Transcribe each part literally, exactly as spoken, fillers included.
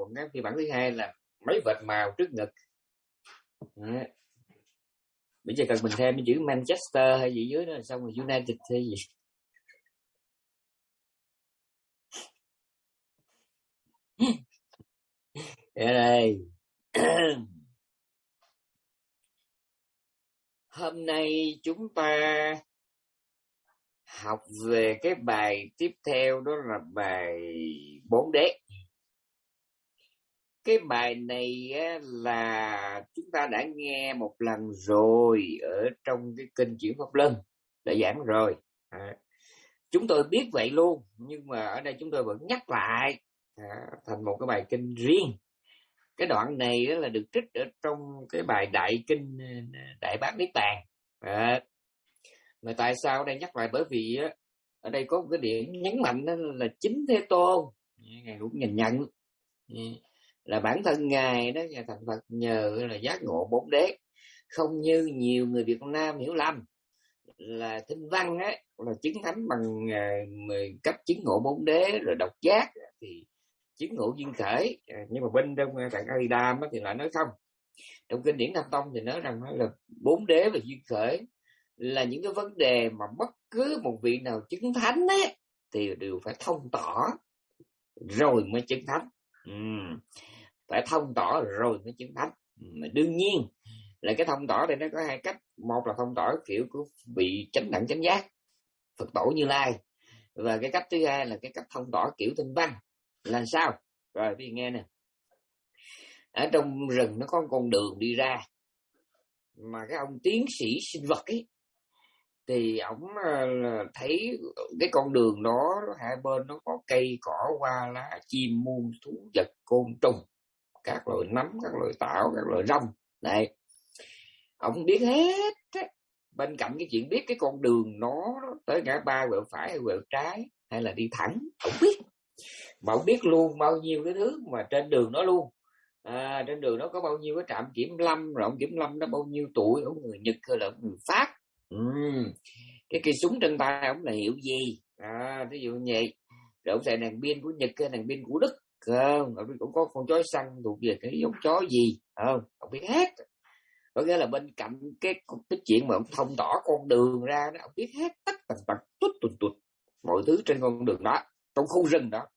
còn cái phiên bản thứ hai là mấy vệt màu trước ngực. Đấy. Bây giờ cần mình thêm cái chữ Manchester hay gì dưới đó, xong rồi United hay gì. Ở đây hôm nay chúng ta học về cái bài tiếp theo, đó là bài bốn đế. Cái bài này á, là chúng ta đã nghe một lần rồi ở trong cái kênh Chuyển Pháp Luân đã giảng rồi. À, chúng tôi biết vậy luôn, nhưng mà ở đây chúng tôi vẫn nhắc lại à, thành một cái bài kinh riêng. Cái đoạn này đó là được trích ở trong cái bài Đại Kinh Đại Bát Niết Bàn. À, mà tại sao ở đây nhắc lại? Bởi vì á, ở đây có một cái điểm nhấn mạnh đó là chính Thế Tôn ngài cũng nhìn nhận là bản thân ngài đó, nhà thành Phật nhờ là giác ngộ bốn đế, không như nhiều người Việt Nam hiểu lầm là thinh văn á là chứng thánh bằng uh, cấp chứng ngộ bốn đế rồi độc giác thì chứng ngộ duyên khởi. À, nhưng mà bên trong tạng A Di Đàm thì lại nói không. Trong kinh điển Nam Tông thì nói rằng là bốn đế và duyên khởi là những cái vấn đề mà bất cứ một vị nào chứng thánh ấy, thì đều phải thông tỏ rồi mới chứng thánh. Uhm, phải thông tỏ rồi mới chứng thánh. Mà đương nhiên là cái thông tỏ đây nó có hai cách. Một là thông tỏ kiểu của vị chánh đẳng chánh giác Phật tổ Như Lai, và cái cách thứ hai là cái cách thông tỏ kiểu tinh văn. Là sao? Rồi bây giờ nghe nè. Ở trong rừng nó có con đường đi ra, mà cái ông tiến sĩ sinh vật ấy thì ổng thấy cái con đường đó hai bên nó có cây cỏ hoa lá chim muôn thú vật côn trùng, các loại nấm, các loại tảo, các loại rong. Này, ông biết hết á. Bên cạnh cái chuyện biết cái con đường nó tới ngã ba quẹo phải hay quẹo trái hay là đi thẳng, ông biết. Mà ông biết luôn bao nhiêu cái thứ mà trên đường đó luôn. À, trên đường nó có bao nhiêu cái trạm kiểm lâm, rồi ông kiểm lâm nó bao nhiêu tuổi, ông người Nhật hay là ông người Pháp. Uhm. Cái cây súng trên tay ông là hiệu gì, à, ví dụ như vậy. Rồi ông xài nàng pin của Nhật hay nàng pin của Đức, không? Ông cũng có con chó săn thuộc về cái giống chó gì, không? Ông biết hết. Có nghĩa là bên cạnh cái, cái chuyện mà ông thông tỏ con đường ra đó, ông biết hết tất tần tật tút tụt tụt mọi thứ trên con đường đó, trong khu rừng đó.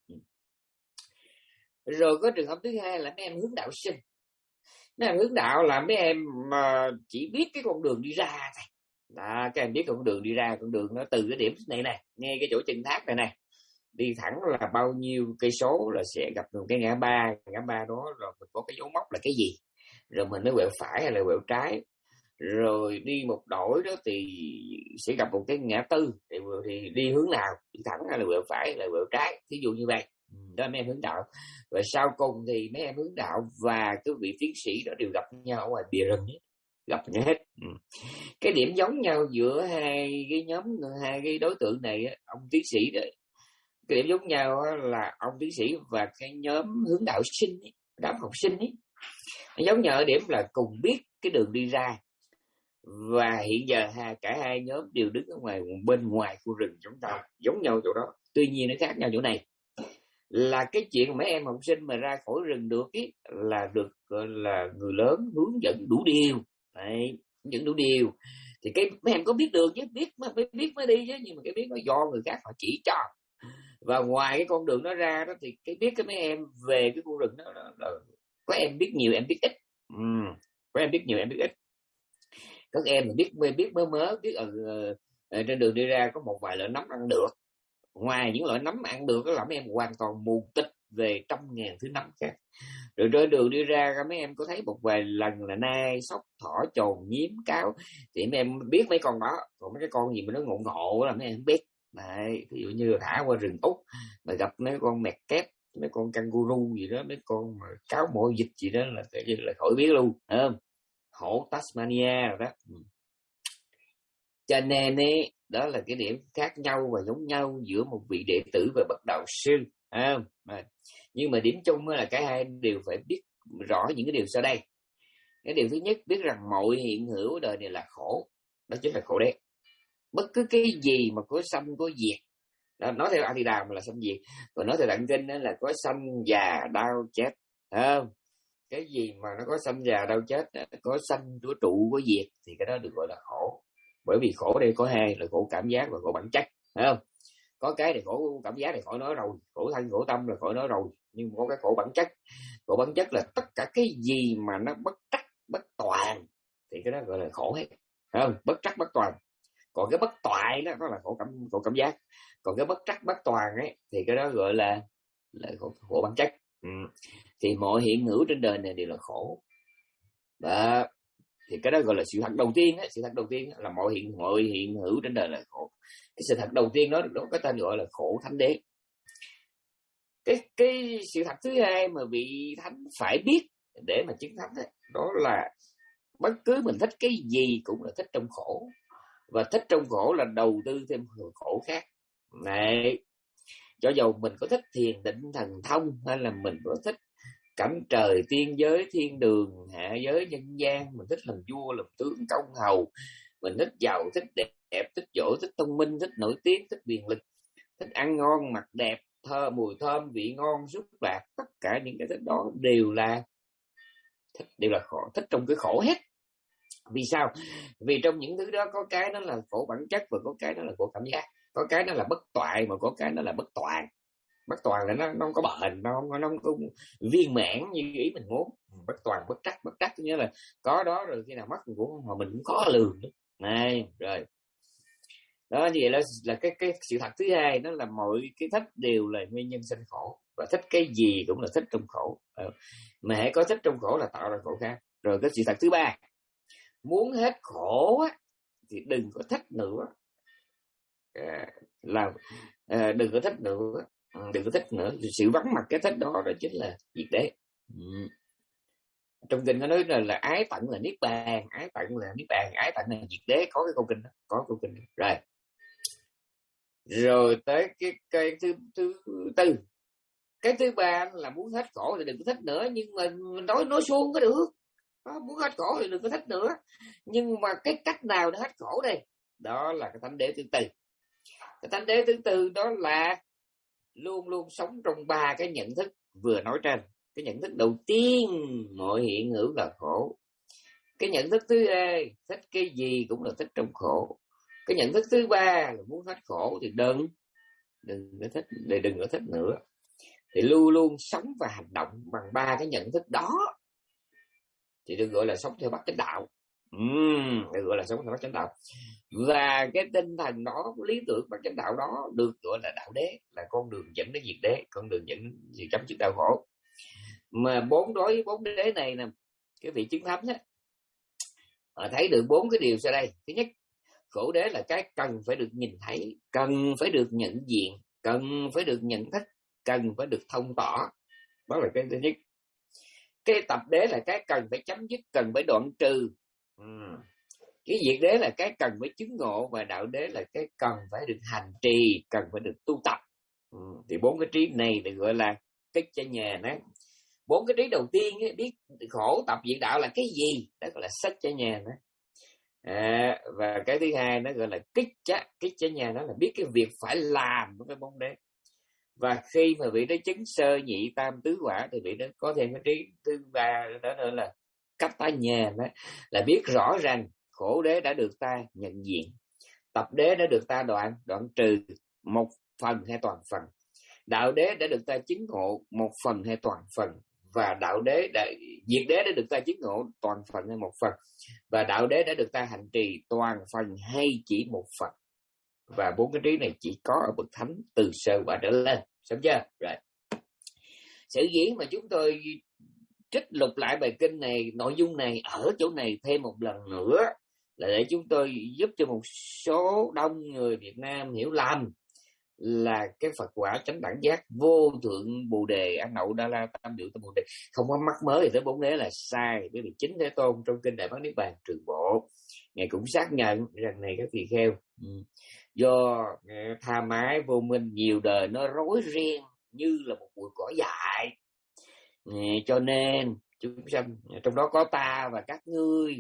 Rồi có trường hợp thứ hai là mấy em hướng đạo sinh. Mấy em hướng đạo là mấy em mà chỉ biết cái con đường đi ra thôi. Đó, các em biết con đường đi ra, con đường nó từ cái điểm này này, ngay cái chỗ chân tháp này này, đi thẳng là bao nhiêu cây số là sẽ gặp một cái ngã ba. Ngã ba đó rồi mình có cái dấu mốc là cái gì, rồi mình mới quẹo phải hay là quẹo trái. Rồi đi một đổi đó thì sẽ gặp một cái ngã tư, thì, thì đi hướng nào, đi thẳng hay là quẹo phải hay là quẹo trái, ví dụ như vậy. Đó mấy em hướng đạo. Và sau cùng thì mấy em hướng đạo và cái vị tiến sĩ đó đều gặp nhau ở ngoài bìa rừng ấy. Gặp nhau hết. Ừ. Cái điểm giống nhau giữa hai cái nhóm, hai cái đối tượng này, ông tiến sĩ đó, cái điểm giống nhau là ông tiến sĩ và cái nhóm hướng đạo sinh ấy, đám học sinh ấy, giống nhau ở điểm là cùng biết cái đường đi ra. Và hiện giờ hai cả hai nhóm đều đứng ở ngoài bên ngoài khu rừng chúng ta, giống nhau chỗ đó. Tuy nhiên nó khác nhau chỗ này là cái chuyện mấy em học sinh mà ra khỏi rừng được ý, là được gọi là người lớn hướng dẫn đủ điều. Đấy, hướng dẫn đủ điều thì cái mấy em có biết đường chứ, biết mới biết mới đi chứ, nhưng mà cái biết nó do người khác họ chỉ cho. Và ngoài cái con đường nó ra đó thì cái biết cái mấy em về cái khu rừng đó, đó, đó có em biết nhiều, em biết ít. Ừ, có em biết nhiều, em biết ít. Các em biết biết mơ mớ biết ở, ở trên đường đi ra có một vài loại nấm ăn được. Ngoài những loại nấm ăn được đó là mấy em hoàn toàn mù tịch về trăm ngàn thứ nấm khác. Rồi trên đường đi ra mấy em có thấy một vài lần là nai, sóc, thỏ, chồn, nhím, cáo, thì mấy em biết mấy con đó. Còn mấy cái con gì mà nó ngộ ngộ là mấy em không biết. Đấy, ví dụ như là thả qua rừng Úc mà gặp mấy con mẹt kép, mấy con kangaroo gì đó, mấy con mà cáo mồi dịch gì đó là tự nhiên là khỏi biết luôn, không? Hổ Tasmania rồi đó. Cho nên ấy, đó là cái điểm khác nhau và giống nhau giữa một vị đệ tử và bậc đạo sư. À, nhưng mà điểm chung là cả hai đều phải biết rõ những cái điều sau đây. Cái điều thứ nhất, biết rằng mọi hiện hữu đời này là khổ. Đó chính là khổ đế. Bất cứ cái gì mà có sanh có diệt. Đó, nói theo A Di Đà mà là sanh diệt. Còn nói theo Tạng Kinh là có sanh già đau chết. không? Cái gì mà nó có sanh già đau chết, có sanh có trụ có diệt thì cái đó được gọi là khổ. Bởi vì khổ đây có hai là khổ cảm giác và khổ bản chất, phải không? Có cái thì khổ cảm giác thì khỏi nói rồi, khổ thân khổ tâm là khỏi nói rồi, nhưng có cái khổ bản chất. Khổ bản chất là tất cả cái gì mà nó bất trắc bất toàn thì cái đó gọi là khổ hết, phải không? Bất trắc bất toàn. Còn cái bất toại đó, đó là khổ cảm khổ cảm giác. Còn cái bất trắc bất toàn ấy thì cái đó gọi là là khổ, khổ bản chất. Ừ. Thì mọi hiện hữu trên đời này đều là khổ. Đó. Thì cái đó gọi là sự thật đầu tiên ấy. Sự thật đầu tiên là mọi hiện mọi hiện hữu trên đời là khổ. Cái sự thật đầu tiên đó, đó có tên gọi là khổ thánh đế. Cái cái sự thật thứ hai mà vị thánh phải biết để mà chứng thánh ấy, đó là bất cứ mình thích cái gì cũng là thích trong khổ, và thích trong khổ là đầu tư thêm khổ khác. Này, cho dầu mình có thích thiền định thần thông, hay là mình có thích cảnh trời tiên giới thiên đường hạ giới nhân gian, mình thích làm vua làm tướng công hầu, mình thích giàu thích đẹp, thích giỏi thích thông minh, thích nổi tiếng, thích quyền lực, thích ăn ngon mặc đẹp, thơ mùi thơm vị ngon xúc lạc, tất cả những cái thích đó đều là thích, đều là khổ, thích trong cái khổ hết. Vì sao? Vì trong những thứ đó có cái nó là khổ bản chất và có cái nó là khổ cảm giác, có cái nó là bất toại mà có cái nó là bất toàn. Bất toàn là nó, nó không có bền, nó không, nó không có viên mãn như ý mình muốn. Bất toàn bất trắc, bất trắc nghĩa là có đó rồi khi nào mất mình cũng mà mình cũng khó lường nữa. Này rồi đó, như vậy là, là cái cái sự thật thứ hai, nó là mọi cái thích đều là nguyên nhân sinh khổ, và thích cái gì cũng là thích trong khổ. ờ. Mà hãy có thích trong khổ là tạo ra khổ khác. Rồi cái sự thật thứ ba, muốn hết khổ á, thì đừng có thích nữa. À, là à, đừng có thích nữa, đừng có thích nữa. Sự vắng mặt cái thích đó đó chính là diệt đế. Ừ. Trong kinh nó nói là, là ái tận là niết bàn, ái tận là niết bàn, ái tận là diệt đế. Có cái câu kinh đó, có câu kinh đó. Rồi rồi tới cái cái thứ thứ tư, cái thứ ba là muốn hết khổ thì đừng có thích nữa. Nhưng mà nói nói suông có được, muốn hết khổ thì đừng có thích nữa. Nhưng mà cái cách nào để hết khổ đây? Đó là cái thánh đế thứ tư. Cái thánh đế thứ tư đó là luôn luôn sống trong ba cái nhận thức vừa nói trên. Cái nhận thức đầu tiên, mọi hiện hữu là khổ. Cái nhận thức thứ hai, thích cái gì cũng là thích trong khổ. Cái nhận thức thứ ba là muốn hết khổ thì đừng đừng có thích, để đừng có thích nữa. Thì luôn luôn sống và hành động bằng ba cái nhận thức đó thì được gọi là sống theo bát chánh đạo. Uhm, được gọi là sống theo bát chánh đạo. Và cái tinh thần đó, lý tưởng bát chánh đạo đó được gọi là đạo đế, là con đường dẫn đến diệt đế, con đường dẫn đến chấm dứt đau khổ. Mà bốn đối với bốn đế này nè, cái vị chứng thánh á, họ thấy được bốn cái điều sau đây. Thứ nhất, khổ đế là cái cần phải được nhìn thấy, cần phải được nhận diện, cần phải được nhận thức, cần phải được thông tỏ. Đó là cái thứ nhất. Cái tập đế là cái cần phải chấm dứt, cần phải đoạn trừ. Ừ. Cái diệt đế là cái cần phải chứng ngộ, và đạo đế là cái cần phải được hành trì, cần phải được tu tập. Ừ. Thì bốn cái trí này được gọi là cái cha nhà đó. Bốn cái trí đầu tiên ấy, biết khổ tập diệt đạo là cái gì, đó gọi là sách cha nhà đó. À, và cái thứ hai nó gọi là kích chá, kích chá nhà, đó là biết cái việc phải làm của cái bốn đế. Và khi mà vị đó chứng sơ nhị tam tứ quả thì vị đó có thêm cái trí thứ ba đó nữa là cách tá nhà, đó là biết rõ ràng khổ đế đã được ta nhận diện, tập đế đã được ta đoạn đoạn trừ một phần hay toàn phần, đạo đế đã được ta chứng ngộ một phần hay toàn phần, và đạo đế đã diệt đế đã được ta chứng ngộ toàn phần hay một phần, và đạo đế đã được ta hành trì toàn phần hay chỉ một phần. Và bốn cái trí này chỉ có ở bậc thánh từ sơ quả trở lên. Xong chưa? Rồi. Sự diễn mà chúng tôi trích lục lại bài kinh này, nội dung này ở chỗ này thêm một lần nữa là để chúng tôi giúp cho một số đông người Việt Nam hiểu lầm là cái Phật quả chánh đẳng giác vô thượng bồ đề ăn đậu đa la tam diệu tam bồ đề không có mắc mới tới bốn đế là sai. Bởi vì chính Thế Tôn trong kinh Đại Bát Niết Bàn Trường Bộ ngài cũng xác nhận rằng này các tỳ kheo, do tha mái vô minh nhiều đời nó rối ren như là một bụi cỏ dại, cho nên chúng sanh trong đó có ta và các ngươi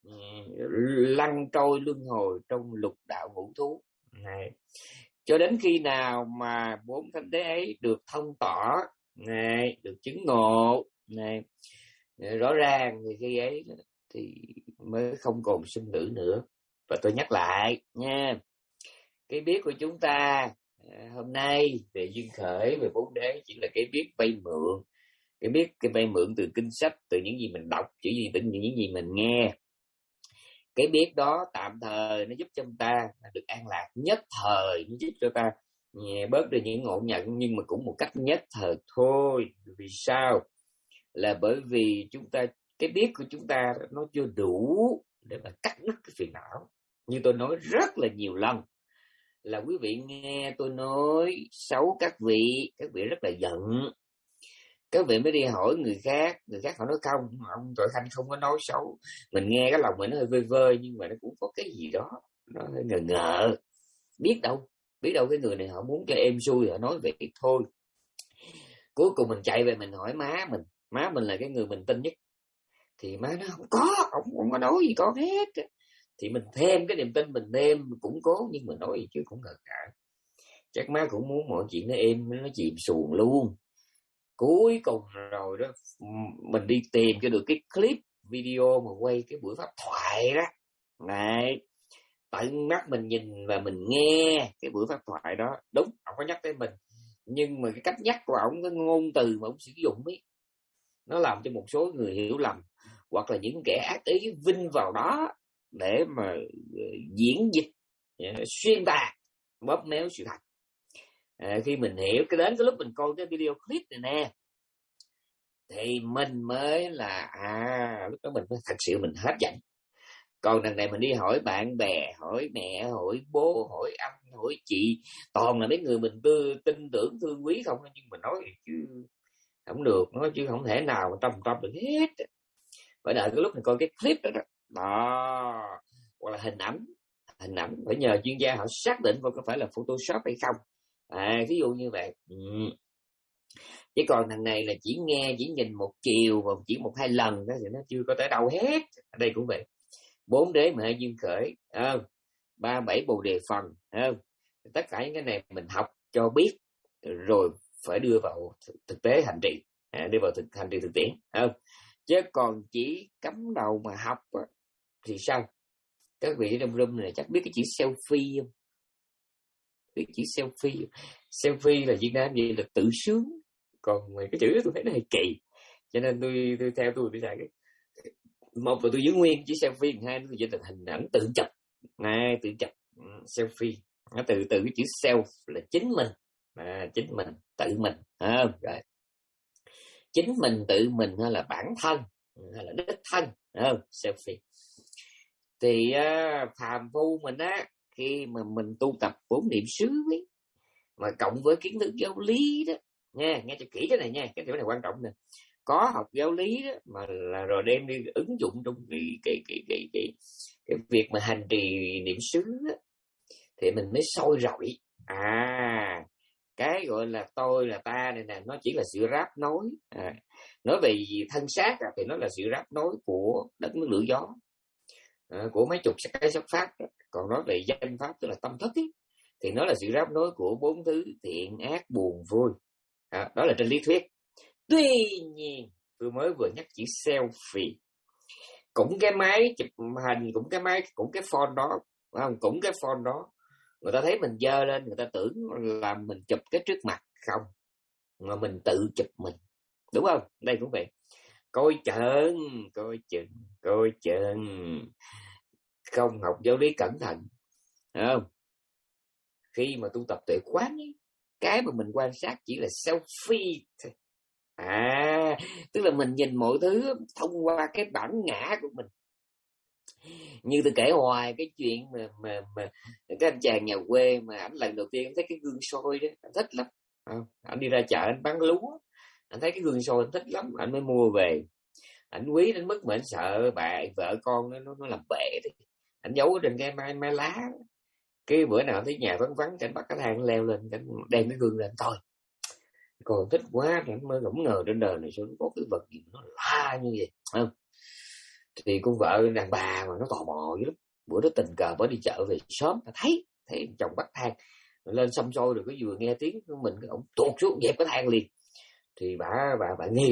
lăn trôi luân hồi trong lục đạo ngũ thú này, cho đến khi nào mà bốn thánh đế ấy được thông tỏ này, được chứng ngộ này. Rõ ràng thì khi ấy thì mới không còn sinh tử nữa. Và tôi nhắc lại nha, cái biết của chúng ta hôm nay về duyên khởi, về bốn đế chỉ là cái biết vay mượn, cái biết cái vay mượn từ kinh sách, từ những gì mình đọc, chỉ gì từ những gì mình nghe. Cái biết đó tạm thời nó giúp cho chúng ta được an lạc nhất thời, nó giúp cho ta nhẹ bớt đi những ngộ nhận, nhưng mà cũng một cách nhất thời thôi. Vì sao? Là bởi vì chúng ta, cái biết của chúng ta nó chưa đủ để mà cắt đứt cái phiền não. Như tôi nói rất là nhiều lần, là quý vị nghe tôi nói xấu các vị, các vị rất là giận. Các vị mới đi hỏi người khác, người khác họ nói không, ông Tội Khanh không có nói xấu. Mình nghe cái lòng mình nó hơi vơi vơi, nhưng mà nó cũng có cái gì đó nó hơi ngờ ngợ. Biết đâu, biết đâu cái người này họ muốn cho êm xuôi, họ nói vậy thôi. Cuối cùng mình chạy về mình hỏi má mình, má mình là cái người mình tin nhất, thì má nó không có, ông không có nói gì con hết. Thì mình thêm cái niềm tin, mình thêm củng cố, nhưng mà nói gì chứ cũng ngờ ngợ. Chắc má cũng muốn mọi chuyện nó êm, nó chìm xuồng luôn. Cuối cùng rồi đó, mình đi tìm cho được cái clip video mà quay cái buổi pháp thoại đó này, tận mắt mình nhìn và mình nghe cái buổi pháp thoại đó. Đúng, ông có nhắc tới mình, nhưng mà cái cách nhắc của ông, cái ngôn từ mà ông sử dụng ấy, nó làm cho một số người hiểu lầm, hoặc là những kẻ ác ý vinh vào đó để mà diễn dịch, xuyên tạc, bóp méo sự thật. À, khi mình hiểu cái đến cái lúc mình coi cái video clip này nè, thì mình mới là à lúc đó mình mới thật sự mình hết giận. Còn đằng này mình đi hỏi bạn bè, hỏi mẹ, hỏi bố, hỏi anh, hỏi chị, toàn là mấy người mình tư, tin tưởng thương quý không, nhưng mà nói chứ không được, nói chứ không thể nào mà tâm tâm được hết. Phải đợi cái lúc mình coi cái clip đó đó, đó. Hoặc là hình ảnh, hình ảnh phải nhờ chuyên gia họ xác định có phải là Photoshop hay không. À, ví dụ như vậy. Ừ. Chứ còn thằng này là chỉ nghe, chỉ nhìn một chiều và chỉ một hai lần đó, thì nó chưa có tới đâu hết. Ở đây cũng vậy, bốn đế mà duyên khởi, không? ba bảy bồ đề phần, không? Tất cả những cái này mình học cho biết, rồi phải đưa vào thực tế hành trì, à, đưa vào thực hành trì thực tiễn, không? Chứ còn chỉ cắm đầu mà học á, thì sao? Các vị trong room này chắc biết cái chữ selfie không? Cái chữ selfie, selfie là Việt Nam vậy là tự sướng, còn cái chữ đó tôi thấy nó hơi kỳ, cho nên tôi, tôi theo tôi tôi xài cái một là tôi giữ nguyên chữ selfie, hai tôi dịch thành hình ảnh tự chụp, này tự chụp, selfie, nó từ từ cái chữ self là chính mình, à, chính mình, tự mình, à, rồi chính mình, tự mình hay là bản thân, hay là đích thân, à, selfie. Thì uh, phàm phu mình á, khi mà mình tu tập bốn niệm xứ ấy, mà cộng với kiến thức giáo lý đó nha, nghe cho kỹ cái này nha, cái điều này quan trọng nè. Có học giáo lý đó mà là rồi đem đi ứng dụng trong cái cái cái cái cái, cái việc mà hành trì niệm xứ đó, thì mình mới soi rọi. À, cái gọi là tôi là ta này nè, nó chỉ là sự ráp nối. À, nói về thân xác à, thì nó là sự ráp nối của đất nước lửa gió, à, của mấy chục cái sắc pháp. Còn nói về danh pháp tức là tâm thức ấy, thì nó là sự ráp nối của bốn thứ thiện ác buồn vui. À, đó là trên lý thuyết. Tuy nhiên tôi mới vừa nhắc chữ selfie, cũng cái máy chụp hình, cũng cái máy, cũng cái phone đó, không? Cũng cái phone đó, người ta thấy mình dơ lên, người ta tưởng là mình chụp cái trước mặt, không, mà mình tự chụp mình, đúng không? Đây cũng vậy, coi chừng, coi chừng, coi chừng, không học giáo lý cẩn thận, không? Khi mà tu tập tuệ quán ấy, cái mà mình quan sát chỉ là selfie thôi. À, tức là mình nhìn mọi thứ thông qua cái bản ngã của mình. Như tôi kể hoài cái chuyện mà mà mà cái anh chàng nhà quê mà ảnh lần đầu tiên thấy cái gương soi đó, anh thích lắm. Không? Anh đi ra chợ anh bán lúa, anh thấy cái gương soi anh thích lắm, anh mới mua về. Anh quý đến mức mà anh sợ bà vợ con nó nó, nó làm bể đi. Anh giấu trên cái mai mai lá. Cái bữa nào thấy nhà vắng vắng, anh bắt cái thang leo lên, anh đem cái gương lên thôi. Còn thích quá thì anh mới ngẫm ngờ trên đời này sao nó có cái vật gì nó la như vậy, không? Thì con vợ đàn bà mà nó tò mò dữ lắm. Bữa đó tình cờ mới đi chợ về sớm, thấy thấy chồng bắt thang lên xăm xôi, rồi cái vừa nghe tiếng của mình, cái ổng tuột xuống dẹp cái thang liền. Thì bà bà bà nghi rồi,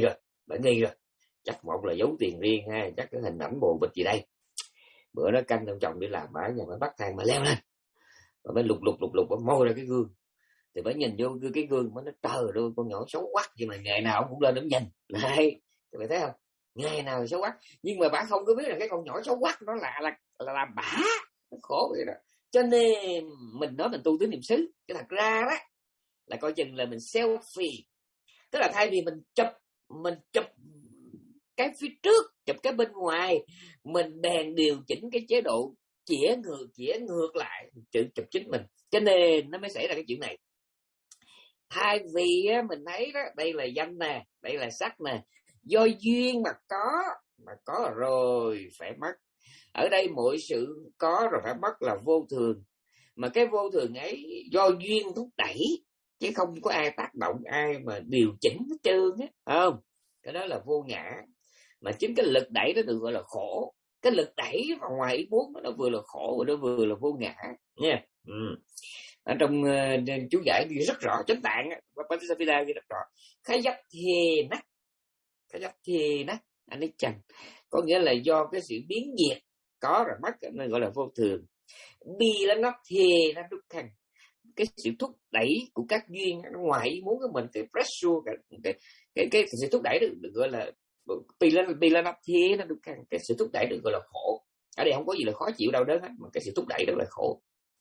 Bạn nghi rồi, chắc một là giấu tiền riêng ha, chắc cái hình ảnh bồ bịch gì đây. Bữa đó canh ông chồng đi làm ở nhà mới bắt thang mà leo lên, và mới lục lục lục lục và môi ra cái gương. Thì mới nhìn vô cái gương mới nói trời ơi con nhỏ xấu quắc, nhưng mà ngày nào ông cũng lên ông nhìn này, các bạn thấy không, ngày nào xấu quắc. Nhưng mà bà không có biết là cái con nhỏ xấu quắc nó là là là, là bả, nó khổ vậy đó. Cho nên mình nói mình tu tứ niệm xứ, chứ thật ra đó là coi chừng là mình selfie, tức là thay vì mình chụp mình chụp cái phía trước, chụp cái bên ngoài, mình bèn điều chỉnh cái chế độ chĩa ngược chĩa ngược lại chụp chụp chính mình. Cho nên nó mới xảy ra cái chuyện này. Thay vì á, mình thấy đó, đây là danh nè, đây là sắc nè, do duyên mà có, mà có rồi phải mất. Ở đây mọi sự có rồi phải mất là vô thường, mà cái vô thường ấy do duyên thúc đẩy, chứ không có ai tác động, ai mà điều chỉnh hết trơn á, không? Cái đó là vô ngã, mà chính cái lực đẩy đó được gọi là khổ. Cái lực đẩy vào ngoài ý muốn nó vừa là khổ và nó vừa là vô ngã nha. Ừ. Ở trong uh, chú giải ghi rất rõ, chánh tạng Patisapida ghi rất rõ, khái dấp thề nát, khái dấp thề nát anh ấy chẳng, có nghĩa là do cái sự biến diệt có rồi mất nên gọi là vô thường. Bi là nó thề nó đúc thành, cái sự thúc đẩy của các duyên nó ngoài ý muốn của mình, cái pressure, cái cái cái, cái sự thúc đẩy được, được gọi là pi là pi là nó thề nó đúc thành, cái sự thúc đẩy được gọi là khổ. Ở đây không có gì là khó chịu đâu đó hết, mà cái sự thúc đẩy đó là khổ.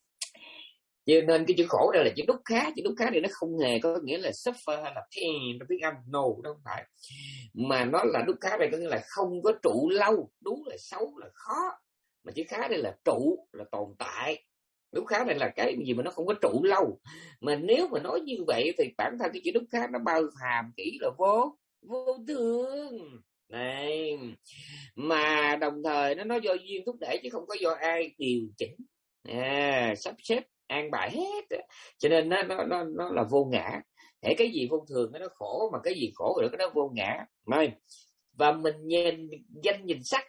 Cho nên cái chữ khổ đây là chữ đúc khá, chữ đúc khá thì nó không hề có nghĩa là suffer hay là pain trong tiếng Anh, no, đó không phải, mà nó là đúc khá đây có nghĩa là không có trụ lâu. Đúng là xấu là khó, mà chữ khá đây là trụ, là tồn tại. Đúc khá này là cái gì mà nó không có trụ lâu, mà nếu mà nói như vậy thì bản thân cái chữ đúc khá nó bao hàm kỹ là vô vô thường này, mà đồng thời nó nói do duyên thúc đẩy chứ không có do ai điều chỉnh, à, sắp xếp an bài hết. Cho nên nó nó nó nó là vô ngã. Thế cái gì vô thường nó khổ, mà cái gì khổ rồi cái đó vô ngã. Rồi và mình nhìn danh nhìn sắc,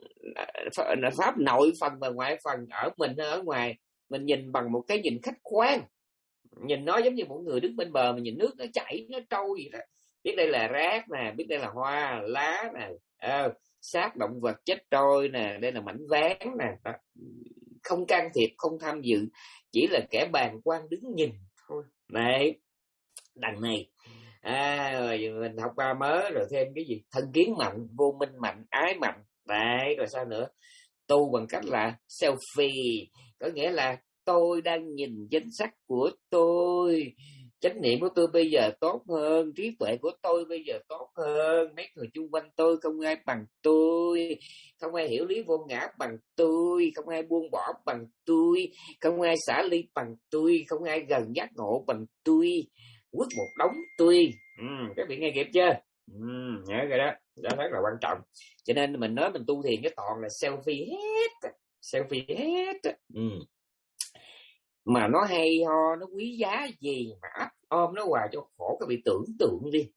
pháp nội phần và ngoại phần ở mình ở ngoài, mình nhìn bằng một cái nhìn khách quan, nhìn nó giống như một người đứng bên bờ mà nhìn nước nó chảy nó trôi vậy đó. Biết đây là rác nè, biết đây là hoa lá nè, à, xác động vật chết trôi nè, đây là mảnh ván nè, đó. Không can thiệp, không tham dự, chỉ là kẻ bàng quan đứng nhìn thôi. Này đằng này à, rồi mình học ba mới rồi thêm cái gì thân kiến mạnh, vô minh mạnh, ái mạnh. Đấy, rồi sao nữa? Tu bằng cách là selfie, có nghĩa là tôi đang nhìn danh sắc của tôi, chánh niệm của tôi bây giờ tốt hơn, trí tuệ của tôi bây giờ tốt hơn, mấy người chung quanh tôi không ai bằng tôi, không ai hiểu lý vô ngã bằng tôi, không ai buông bỏ bằng tôi, không ai xả ly bằng tôi, không ai gần giác ngộ bằng tôi, quất một đống tôi. Ừ, các vị nghe kịp chưa? Ừ, nhớ rồi đó, đó rất là quan trọng. Cho nên mình nói mình tu thiền cái toàn là selfie hết, selfie hết. Ừ. Mà nó hay ho, nó quý giá gì mà ấp ôm nó hoài cho khổ. Các vị tưởng tượng đi,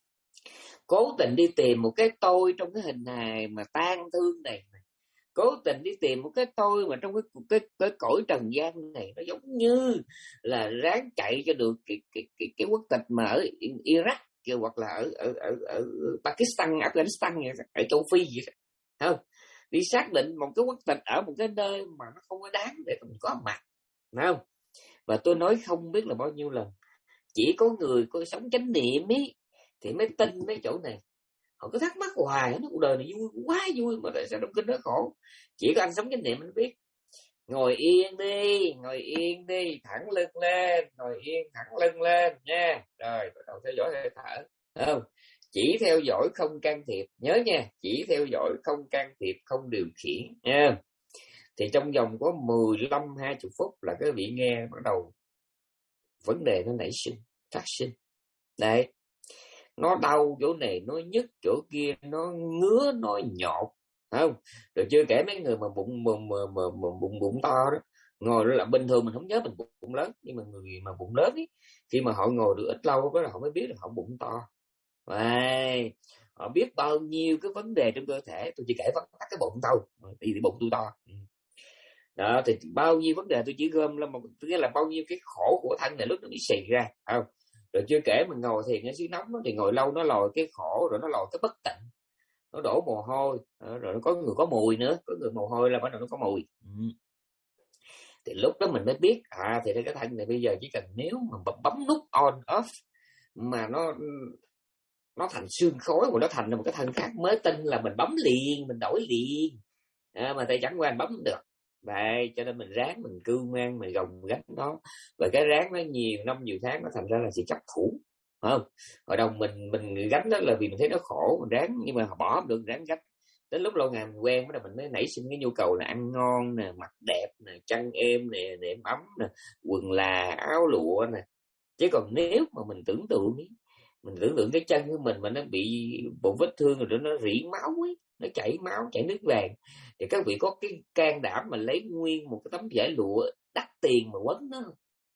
cố tình đi tìm một cái tôi trong cái hình hài mà tan thương này, cố tình đi tìm một cái tôi mà trong cái cái cái cõi trần gian này, nó giống như là ráng chạy cho được cái cái cái, cái quốc tịch mà ở Iraq kêu, hoặc là ở ở ở ở Pakistan, Afghanistan, ở châu Phi vậy, không? Đi xác định một cái quốc tịch ở một cái nơi mà nó không có đáng để mình có mặt, không? Và tôi nói không biết là bao nhiêu lần, chỉ có người có sống chánh niệm ý thì mới tin mấy chỗ này. Họ cứ thắc mắc hoài, nó cuộc đời này vui quá vui mà tại sao trong kinh nó khổ. Chỉ có anh sống chánh niệm anh biết. Ngồi yên đi, ngồi yên đi, thẳng lưng lên, ngồi yên thẳng lưng lên nha. Rồi bắt đầu theo dõi hơi thở, không? Chỉ theo dõi không can thiệp, nhớ nha, chỉ theo dõi không can thiệp, không điều khiển nha. Thì trong vòng có mười lăm hai mươi phút là các vị nghe bắt đầu vấn đề nó nảy sinh, phát sinh. Đấy, nó đau chỗ này, nó nhức chỗ kia, nó ngứa, nó nhột, không? Rồi chưa kể mấy người mà bụng mà, mà, mà, mà bụng bụng to đó, ngồi đó là bình thường mình không nhớ mình bụng, bụng lớn, nhưng mà người mà bụng lớn ấy, khi mà họ ngồi được ít lâu đó là họ mới biết là họ bụng to. Đấy, họ biết bao nhiêu cái vấn đề trong cơ thể. Tôi chỉ kể vắn tắt cái bụng thôi, thì bụng tôi to. Đó, thì bao nhiêu vấn đề tôi chỉ gom là một, nghĩa là bao nhiêu cái khổ của thân này lúc nó bị xì ra, không? Rồi chưa kể mình ngồi thiền ở xứ nóng đó, thì ngồi lâu nó lòi cái khổ, rồi nó lòi cái bất tịnh, nó đổ mồ hôi, rồi nó có người có mùi nữa, có người mồ hôi là bắt đầu nó có mùi. Ừ. Thì lúc đó mình mới biết à thì cái thân này bây giờ chỉ cần nếu mà bấm nút on off mà nó nó thành xương khói, mà nó thành một cái thân khác mới tin là mình bấm liền, mình đổi liền, à, mà tại chẳng qua anh bấm được. Vậy cho nên mình ráng, mình cưu mang, mình gồng gánh đó, và cái ráng nó nhiều năm nhiều tháng nó thành ra là sự chấp thủ, không? Hồi đầu mình mình gánh đó là vì mình thấy nó khổ, mình ráng, nhưng mà bỏ không được, ráng gánh. Đến lúc lâu ngày mình quen đó, mình mới nảy sinh cái nhu cầu là ăn ngon nè, mặc đẹp nè, chăn êm nè, nệm ấm nè, quần là áo lụa nè. Chứ còn nếu mà mình tưởng tượng ấy, mình tưởng tượng cái chân của mình mà nó bị một vết thương rồi nó rỉ máu ấy, nó chảy máu, chảy nước vàng, thì các vị có cái can đảm mà lấy nguyên một cái tấm vải lụa đắt tiền mà quấn nó không?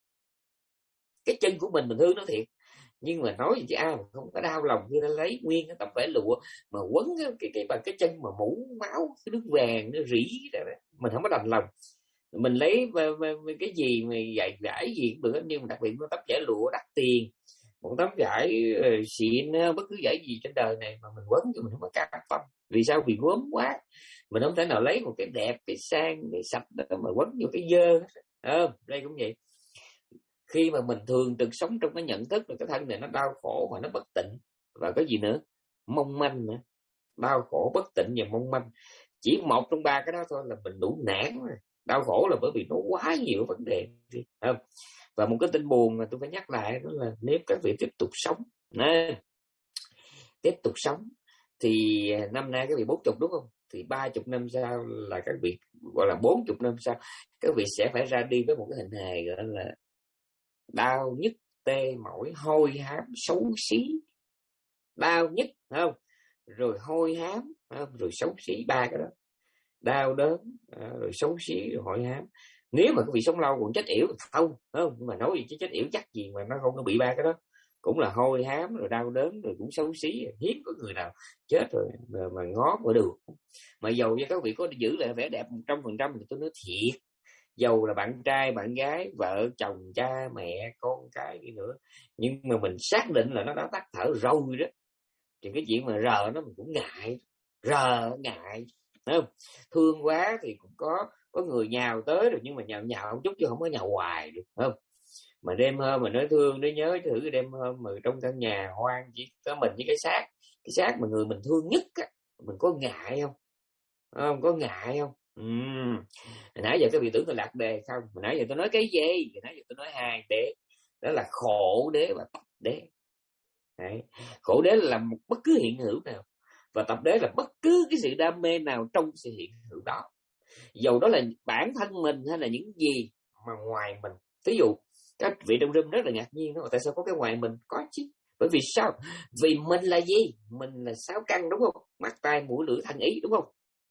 Cái chân của mình mình thương nó thiệt, nhưng mà nói gì chứ ai mà không có đau lòng khi nó lấy nguyên cái tấm vải lụa mà quấn cái cái, cái bằng cái chân mà mũ máu, cái nước vàng nó rỉ đó, mình không có đành lòng. Mình lấy cái gì mà dạy giải gì cũng được, nhưng mà đặc biệt nó tấm vải lụa đắt tiền, một tấm vải xịn, bất cứ vải gì trên đời này mà mình quấn cho mình không có cam tâm. Vì sao? Vì gốm quá, mình không thể nào lấy một cái đẹp, cái sang, cái sạch đó mà quấn vô cái dơ. À, đây cũng vậy. Khi mà mình thường trực sống trong cái nhận thức là cái thân này nó đau khổ và nó bất tịnh, và có gì nữa, mong manh nữa. Đau khổ, bất tịnh và mong manh, chỉ một trong ba cái đó thôi là mình đủ nản rồi. Đau khổ là bởi vì nó quá nhiều vấn đề, không? Và một cái tin buồn mà tôi phải nhắc lại đó là nếu các vị tiếp tục sống, nè, tiếp tục sống thì năm nay các vị bốn chục đúng không? Thì ba chục năm sau là các vị, gọi là bốn chục năm sau, các vị sẽ phải ra đi với một cái hình hài gọi là đau nhức, tê mỏi, hôi hám, xấu xí. Đau nhức, không? Rồi hôi hám, không? Rồi xấu xí, ba cái đó. Đau đớn, rồi xấu xí, rồi hôi hám. Nếu mà các vị sống lâu còn chết yểu không, không? Mà nói gì chứ chết yểu chắc gì mà nó không có bị ba cái đó. Cũng là hôi hám, rồi đau đớn, rồi cũng xấu xí. Hiếm có người nào chết rồi mà, mà ngó qua được. Mà dầu cho các vị có giữ lại vẻ đẹp một trăm phần trăm thì tôi nói thiệt, dầu là bạn trai, bạn gái, vợ, chồng, cha, mẹ, con cái đi nữa, nhưng mà mình xác định là nó đã tắt thở rồi đó, thì cái chuyện mà rờ nó mình cũng ngại, rờ ngại, không? Thương quá thì cũng có có người nhào tới rồi, nhưng mà nhào nhào một chút chứ không có nhào hoài được, không? Mà đêm hôm mà nói thương, nói nhớ thử cái đêm hôm mà trong căn nhà hoang chỉ có mình với cái xác, cái xác mà người mình thương nhất á, mình có ngại không? Không có ngại không? Uhm. Nãy giờ các vị tưởng tôi lạc đề không? Mà nãy giờ tôi nói cái gì? Nãy giờ tôi nói hai đế, đó là khổ đế và tập đế. Đấy. Khổ đế là một bất cứ hiện hữu nào, và tập đế là bất cứ cái sự đam mê nào trong sự hiện hữu đó, dầu đó là bản thân mình hay là những gì mà ngoài mình. Ví dụ các vị trong room rất là ngạc nhiên đó, tại sao có cái ngoài mình? Có chứ. Bởi vì sao? Vì mình là gì? Mình là sáu căn đúng không? Mắt, tai, mũi, lưỡi, thân, ý đúng không?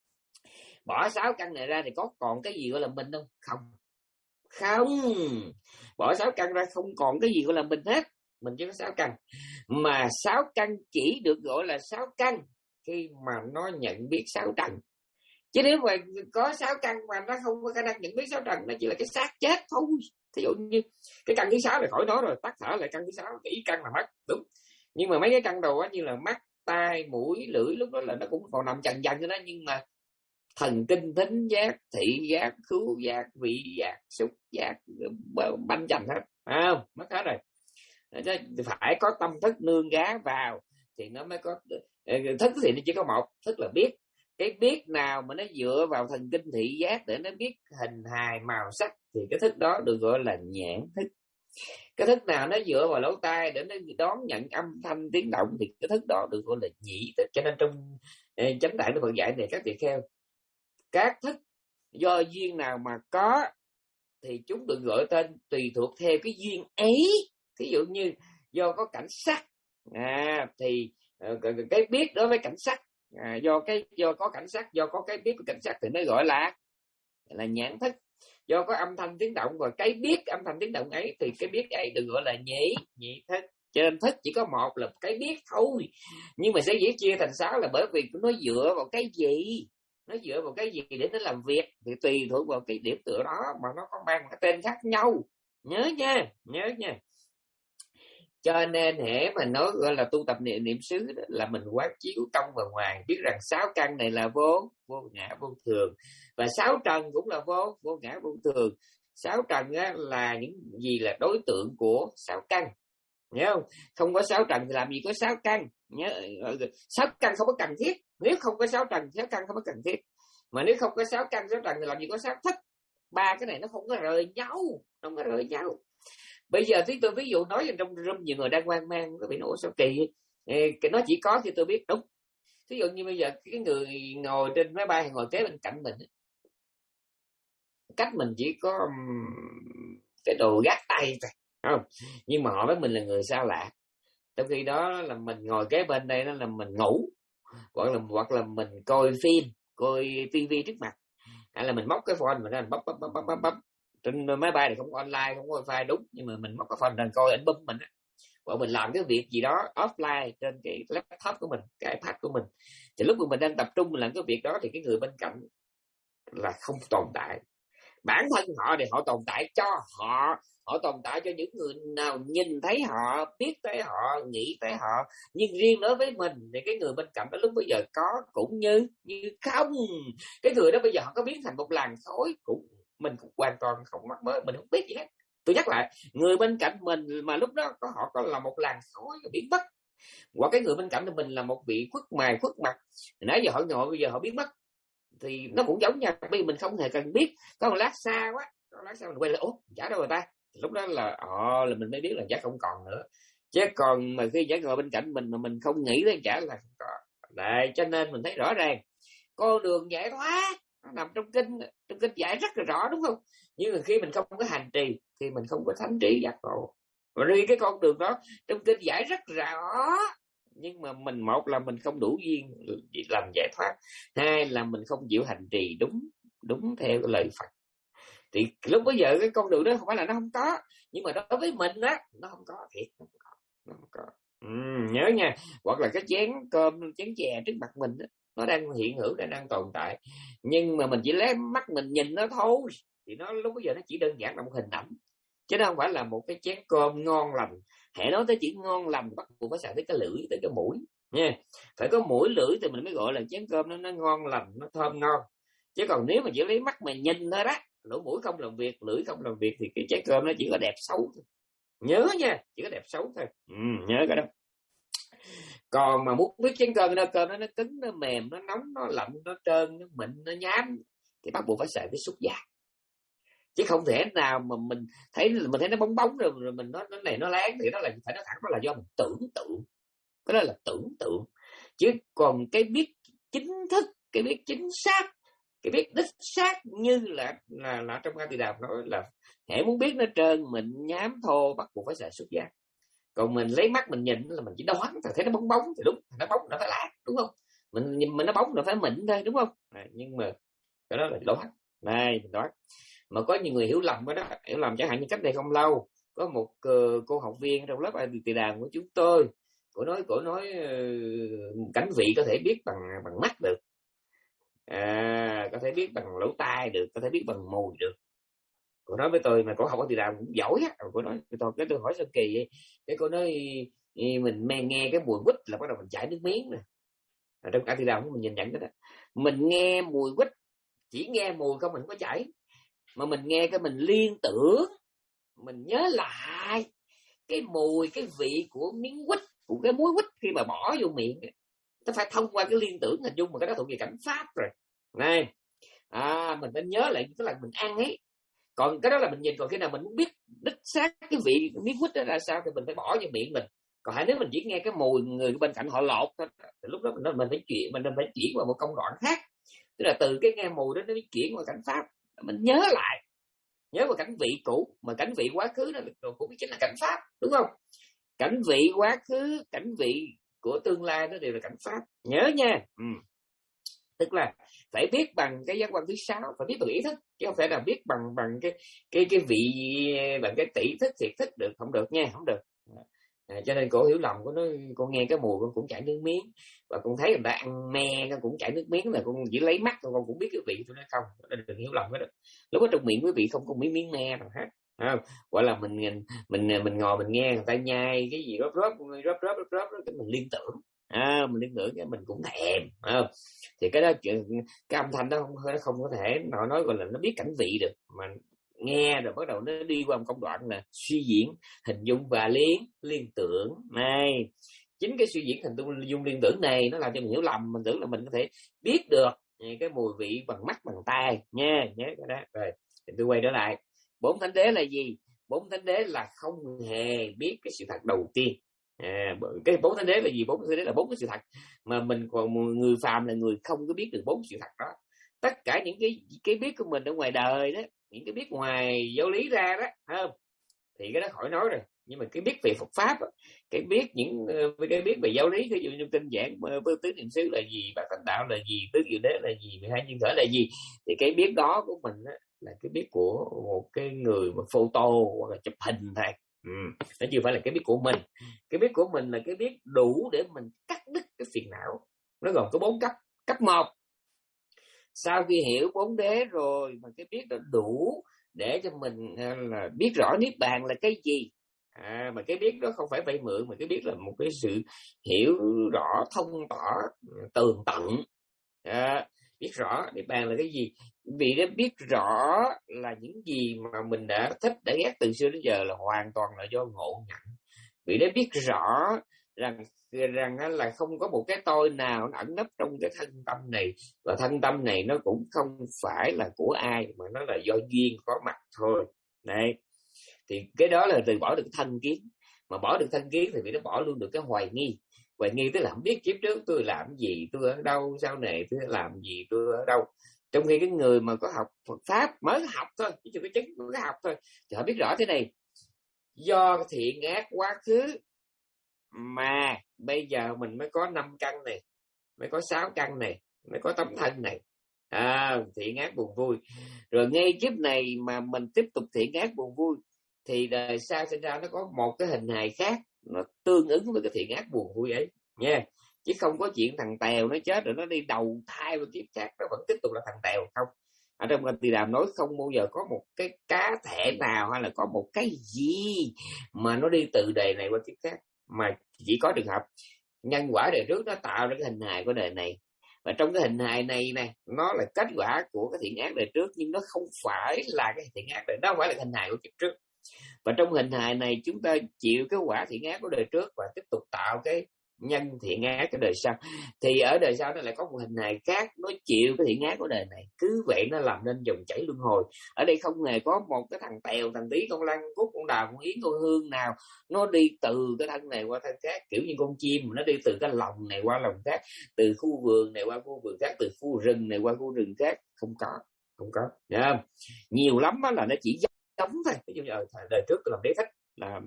Bỏ sáu căn này ra thì có còn cái gì gọi là mình không? Không. Không. Bỏ sáu căn ra không còn cái gì gọi là mình hết. Mình chỉ có sáu căn. Mà sáu căn chỉ được gọi là sáu căn khi mà nó nhận biết sáu trần. Chứ nếu mà có sáu căn mà nó không có khả năng nhận biết sáu trần, nó chỉ là cái xác chết thôi. Thí dụ như cái căn thứ sáu là khỏi nói rồi, tắt thở lại căn thứ sáu, cái ý căn là mất, đúng. Nhưng mà mấy cái căn đầu á, như là mắt, tai, mũi, lưỡi, lúc đó là nó cũng còn nằm chần chần cho nó, nhưng mà thần kinh, thính giác, thị giác, khứu giác, vị giác, xúc giác, banh chành hết, không? Mất hết rồi. Phải có tâm thức nương gá vào thì nó mới có thức. Thì nó chỉ có một thức là biết. Cái biết nào mà nó dựa vào thần kinh thị giác để nó biết hình hài màu sắc thì cái thức đó được gọi là nhãn thức. Cái thức nào nó dựa vào lỗ tai để nó đón nhận âm thanh tiếng động thì cái thức đó được gọi là nhĩ thức. Cho nên trong chánh tạng Đức Phật dạy này các tỳ kheo, các thức do duyên nào mà có thì chúng được gọi tên tùy thuộc theo cái duyên ấy. Thí dụ như do có cảnh sắc, à, thì uh, cái biết đối với cảnh sắc, à, do cái do có cảnh sắc, do có cái biết của cảnh sắc thì nó gọi là là nhãn thức. Do có âm thanh tiếng động và cái biết âm thanh tiếng động ấy thì cái biết ấy được gọi là nhĩ nhĩ thức. Cho nên thức chỉ có một là cái biết thôi, nhưng mà sẽ dễ chia thành sáu là bởi vì nó dựa vào cái gì, nó dựa vào cái gì để nó làm việc thì tùy thuộc vào cái điểm tựa đó mà nó có mang một cái tên khác nhau. Nhớ nha, nhớ nha. Cho nên hễ mà nói gọi là tu tập niệm niệm xứ đó, là mình quán chiếu trong và ngoài, biết rằng sáu căn này là vô vô ngã vô thường, và sáu trần cũng là vô vô ngã vô thường. Sáu trần á, là những gì là đối tượng của sáu căn, nhớ không? Không có sáu trần thì làm gì có sáu căn. Nhớ, sáu căn không có cần thiết. Nếu không có sáu trần, sáu căn không có cần thiết. Mà nếu không có sáu căn sáu trần thì làm gì có sáu thức. Ba cái này nó không có rời nhau, không có rời nhau. Bây giờ thì tôi ví dụ nói trong room nhiều người đang hoang mang, có bị nổ sao kỳ, nó chỉ có khi tôi biết đúng. Ví dụ như bây giờ cái người ngồi trên máy bay hay ngồi kế bên cạnh mình, cách mình chỉ có cái đồ gác tay thôi, không? Nhưng mà họ với mình là người xa lạ. Trong khi đó là mình ngồi kế bên đây đó là mình ngủ, hoặc là hoặc là mình coi phim, coi tivi trước mặt, hay là mình móc cái phone mình ra mình bấm bấm bấm bấm bấm. Trên máy bay thì không có online, không có wifi đúng, nhưng mà mình móc cái phone ra coi ảnh bấm mình á, hoặc mình làm cái việc gì đó offline trên cái laptop của mình, cái iPad của mình, thì lúc mà mình đang tập trung mình làm cái việc đó thì cái người bên cạnh là không tồn tại. Bản thân họ thì họ tồn tại cho họ, họ tồn tại cho những người nào nhìn thấy họ, biết tới họ, nghĩ tới họ. Nhưng riêng đối với mình thì cái người bên cạnh đó lúc bây giờ có cũng như như không. Cái người đó bây giờ họ có biến thành một làn khói cũng mình cũng hoàn toàn không mắc mới, mình không biết gì hết. Tôi nhắc lại, người bên cạnh mình mà lúc đó có họ có là một làn khói biến mất, hoặc cái người bên cạnh mình là một vị khuất mày khuất mặt, nãy giờ họ ngồi bây giờ họ biến mất, thì nó cũng giống nhau. Bây giờ mình không hề cần biết, có một lát xa quá, có một lát xa mình quay lại, ủa chả đâu rồi ta, lúc đó là họ là mình mới biết là chả không còn nữa. Chứ còn mà khi chả ngồi bên cạnh mình mà mình không nghĩ đến chả là không còn. Đấy, cho nên mình thấy rõ ràng con đường giải thoát nó nằm trong kinh, trong kinh giải rất là rõ, đúng không? Nhưng mà khi mình không có hành trì thì mình không có thánh trí giác ngộ. Và riêng cái con đường đó trong kinh giải rất rõ, nhưng mà mình, một là mình không đủ duyên làm giải thoát, hai là mình không chịu hành trì đúng đúng theo cái lời Phật. Thì lúc bây giờ cái con đường đó không phải là nó không có, nhưng mà đối với mình á nó không có thiệt, nó không có, nó không có. Ừ, nhớ nha. Hoặc là cái chén cơm, chén chè trước mặt mình đó, nó đang hiện hữu, đang đang tồn tại, nhưng mà mình chỉ lấy mắt mình nhìn nó thôi, thì nó lúc bây giờ nó chỉ đơn giản là một hình ảnh, chứ nó không phải là một cái chén cơm ngon lành. Hãy nói tới chữ ngon lành bắt buộc phải xài tới cái lưỡi, tới cái mũi nha. Phải có mũi lưỡi thì mình mới gọi là chén cơm nó, nó ngon lành, nó thơm ngon. Chứ còn nếu mà chỉ lấy mắt mà nhìn thôi đó, lỗ mũi không làm việc, lưỡi không làm việc, thì cái chén cơm nó chỉ có đẹp xấu thôi. Nhớ nha, chỉ có đẹp xấu thôi. Ừ, nhớ cái đó. Còn mà muốn biết chén cơm, nó cơm nó, nó cứng, nó mềm, nó nóng, nó lạnh, nó trơn, nó mịn, nó nhám, thì bắt buộc phải xài cái xúc giác. Chứ không thể nào mà mình thấy mình thấy nó bóng bóng rồi, rồi mình nói nó này nó láng, thì nó là phải nói thẳng, nó là do mình tưởng tượng. Cái đó là tưởng tượng. Chứ còn cái biết chính thức, cái biết chính xác, cái biết đích xác như là là, là trong A Tỳ Đàm nói là hễ muốn biết nó trơn mịn nhám thô bắt buộc phải xài xúc giác. Còn mình lấy mắt mình nhìn là mình chỉ đoán, thấy nó bóng bóng thì đúng, nó bóng nó phải láng, đúng không? Mình nhìn mình nó bóng nó phải mịn thôi, đúng không? À, nhưng mà cái đó là đoán. Này mình đoán. Mà có nhiều người hiểu lầm đó, đó hiểu lầm. Chẳng hạn như cách đây không lâu có một uh, cô học viên trong lớp A Tỳ Đàm của chúng tôi, cô nói cô nói uh, cảnh vị có thể biết bằng bằng mắt được, à, có thể biết bằng lỗ tai được, có thể biết bằng mùi được. Cô nói với tôi mà cô học A Tỳ Đàm cũng giỏi á. Cô nói tôi cái tôi hỏi sao kỳ vậy? Cái cô nói mình nghe, nghe cái mùi quýt là bắt đầu mình chảy nước miếng nè. Trong A Tỳ Đàm mình nhìn nhận cái đó, mình nghe mùi quýt, chỉ nghe mùi không mình không có chảy, mà mình nghe cái mình liên tưởng, mình nhớ lại cái mùi, cái vị của miếng quýt, của cái muối quýt khi mà bỏ vô miệng, nó phải thông qua cái liên tưởng hình dung, mà cái đó thuộc về cảnh pháp rồi. Này, à, mình phải nhớ lại cái lần mình ăn ấy. Còn cái đó là mình nhìn, còn khi nào mình muốn biết đích xác cái vị miếng quýt đó ra sao thì mình phải bỏ vô miệng mình. Còn hãy nếu mình chỉ nghe cái mùi người bên cạnh họ lột thôi, thì lúc đó mình mình phải chuyển, mình phải chuyển qua một công đoạn khác. Tức là từ cái nghe mùi đó nó mới chuyển qua cảnh pháp, mình nhớ lại, nhớ vào cảnh vị cũ, mà cảnh vị quá khứ đó cũng chính là cảnh pháp, đúng không? Cảnh vị quá khứ, cảnh vị của tương lai nó đều là cảnh pháp, nhớ nha. Ừ. Tức là phải biết bằng cái giác quan thứ sáu, phải biết bằng ý thức, chứ không phải là biết bằng bằng cái cái cái vị, bằng cái tỷ thức thiệt thức được, không được nha, không được. À, cho nên cô hiểu lầm, cô nói cô nghe cái mùi con cũng chảy nước miếng, và con thấy người ta ăn me con cũng chảy nước miếng, là con chỉ lấy mắt con cũng biết cái vị. Tôi nói không, đừng hiểu lầm cái đó. Lúc ở trong miệng quý vị không có miếng miếng me nào hết, không? Gọi là mình mình mình mình ngồi mình nghe người ta nhai cái gì rớp rớp rớp rớp rớp rớp cái mình liên tưởng, à, mình liên tưởng cái mình cũng thèm, không? Thì cái đó cái âm thanh đó không nó không có thể nó nói gọi là nó biết cảnh vị được, mà nghe rồi bắt đầu nó đi qua một công đoạn là suy diễn, hình dung và liên liên tưởng này. Chính cái suy diễn hình dung liên tưởng này nó làm cho mình hiểu lầm, mình tưởng là mình có thể biết được cái mùi vị bằng mắt bằng tai nha, nhớ cái đó. Rồi thì tôi quay trở lại, bốn thánh đế là gì? Bốn thánh đế là không hề biết cái sự thật đầu tiên. À, cái bốn thánh đế là gì? Bốn thánh đế là bốn cái sự thật mà mình còn người phàm là người không có biết được bốn sự thật đó. Tất cả những cái cái biết của mình ở ngoài đời đó, những cái biết ngoài giáo lý ra đó, không? Thì cái đó khỏi nói rồi. Nhưng mà cái biết về Phật pháp, cái biết những cái biết về giáo lý, ví dụ như tinh giảng tứ niệm xứ là gì, bát chánh đạo là gì, tứ diệu đế là gì, mười hai nhân thể là gì, thì cái biết đó của mình á, là cái biết của một cái người mà photo hoặc là chụp hình thôi. Ừ. Nó chưa phải là cái biết của mình. Cái biết của mình là cái biết đủ để mình cắt đứt cái phiền não. Nó gồm có bốn cấp. Cấp một, sau khi hiểu bốn đế rồi mà cái biết đó đủ để cho mình là biết rõ niết bàn là cái gì. À, mà cái biết đó không phải vay mượn, mà cái biết là một cái sự hiểu rõ, thông tỏ, tường tận. À, biết rõ niết bàn là cái gì. Vì đã biết rõ là những gì mà mình đã thích, đã ghét từ xưa đến giờ là hoàn toàn là do ngộ nhận. Vì đã biết rõ rằng rằng là không có một cái tôi nào nó ẩn nấp trong cái thân tâm này, và thân tâm này nó cũng không phải là của ai, mà nó là do duyên có mặt thôi. Đấy, thì cái đó là từ bỏ được thân kiến. Mà bỏ được thân kiến thì nó bỏ luôn được cái hoài nghi. Hoài nghi tức là không biết kiếp trước tôi làm gì, tôi ở đâu, sau này tôi làm gì, tôi ở đâu. Trong khi cái người mà có học Phật pháp, mới học thôi, chỉ chưa có chứng, mới học thôi, thì họ biết rõ thế này: do thiện ác quá khứ mà bây giờ mình mới có năm căn này, mới có sáu căn này, mới có tấm thân này. À, thiện ác buồn vui. Rồi ngay kiếp này mà mình tiếp tục thiện ác buồn vui, thì đời sau sinh ra nó có một cái hình hài khác, nó tương ứng với cái thiện ác buồn vui ấy nha. Yeah. Chứ không có chuyện thằng Tèo nó chết rồi nó đi đầu thai vào kiếp khác, nó vẫn tiếp tục là thằng Tèo không. Ở trong Anh Tỳ Đàm nói không bao giờ có một cái cá thể nào hay là có một cái gì mà nó đi từ đời này qua kiếp khác, mà chỉ có trường hợp nhân quả đời trước nó tạo ra cái hình hài của đời này. Và trong cái hình hài này này, nó là kết quả của cái thiện ác đời trước, nhưng nó không phải là cái thiện ác đời, nó không phải là hình hài của kiếp trước. Và trong hình hài này chúng ta chịu cái quả thiện ác của đời trước và tiếp tục tạo cái nhân thiện ác cái đời sau. Thì ở đời sau nó lại có một hình hài khác, nó chịu cái thiện ác của đời này. Cứ vậy nó làm nên dòng chảy luân hồi. Ở đây không hề có một cái thằng Tèo, thằng Tí, con Lăng, Cúc, con Đào, con Yến, con Hương nào nó đi từ cái thân này qua thân khác. Kiểu như con chim nó đi từ cái lồng này qua lồng khác, từ khu vườn này qua khu vườn khác, từ khu rừng này qua khu rừng khác. Không có, không có. Được không? Nhiều lắm là nó chỉ giống thôi. Ví dụ như ở đời trước tôi làm đế thích, làm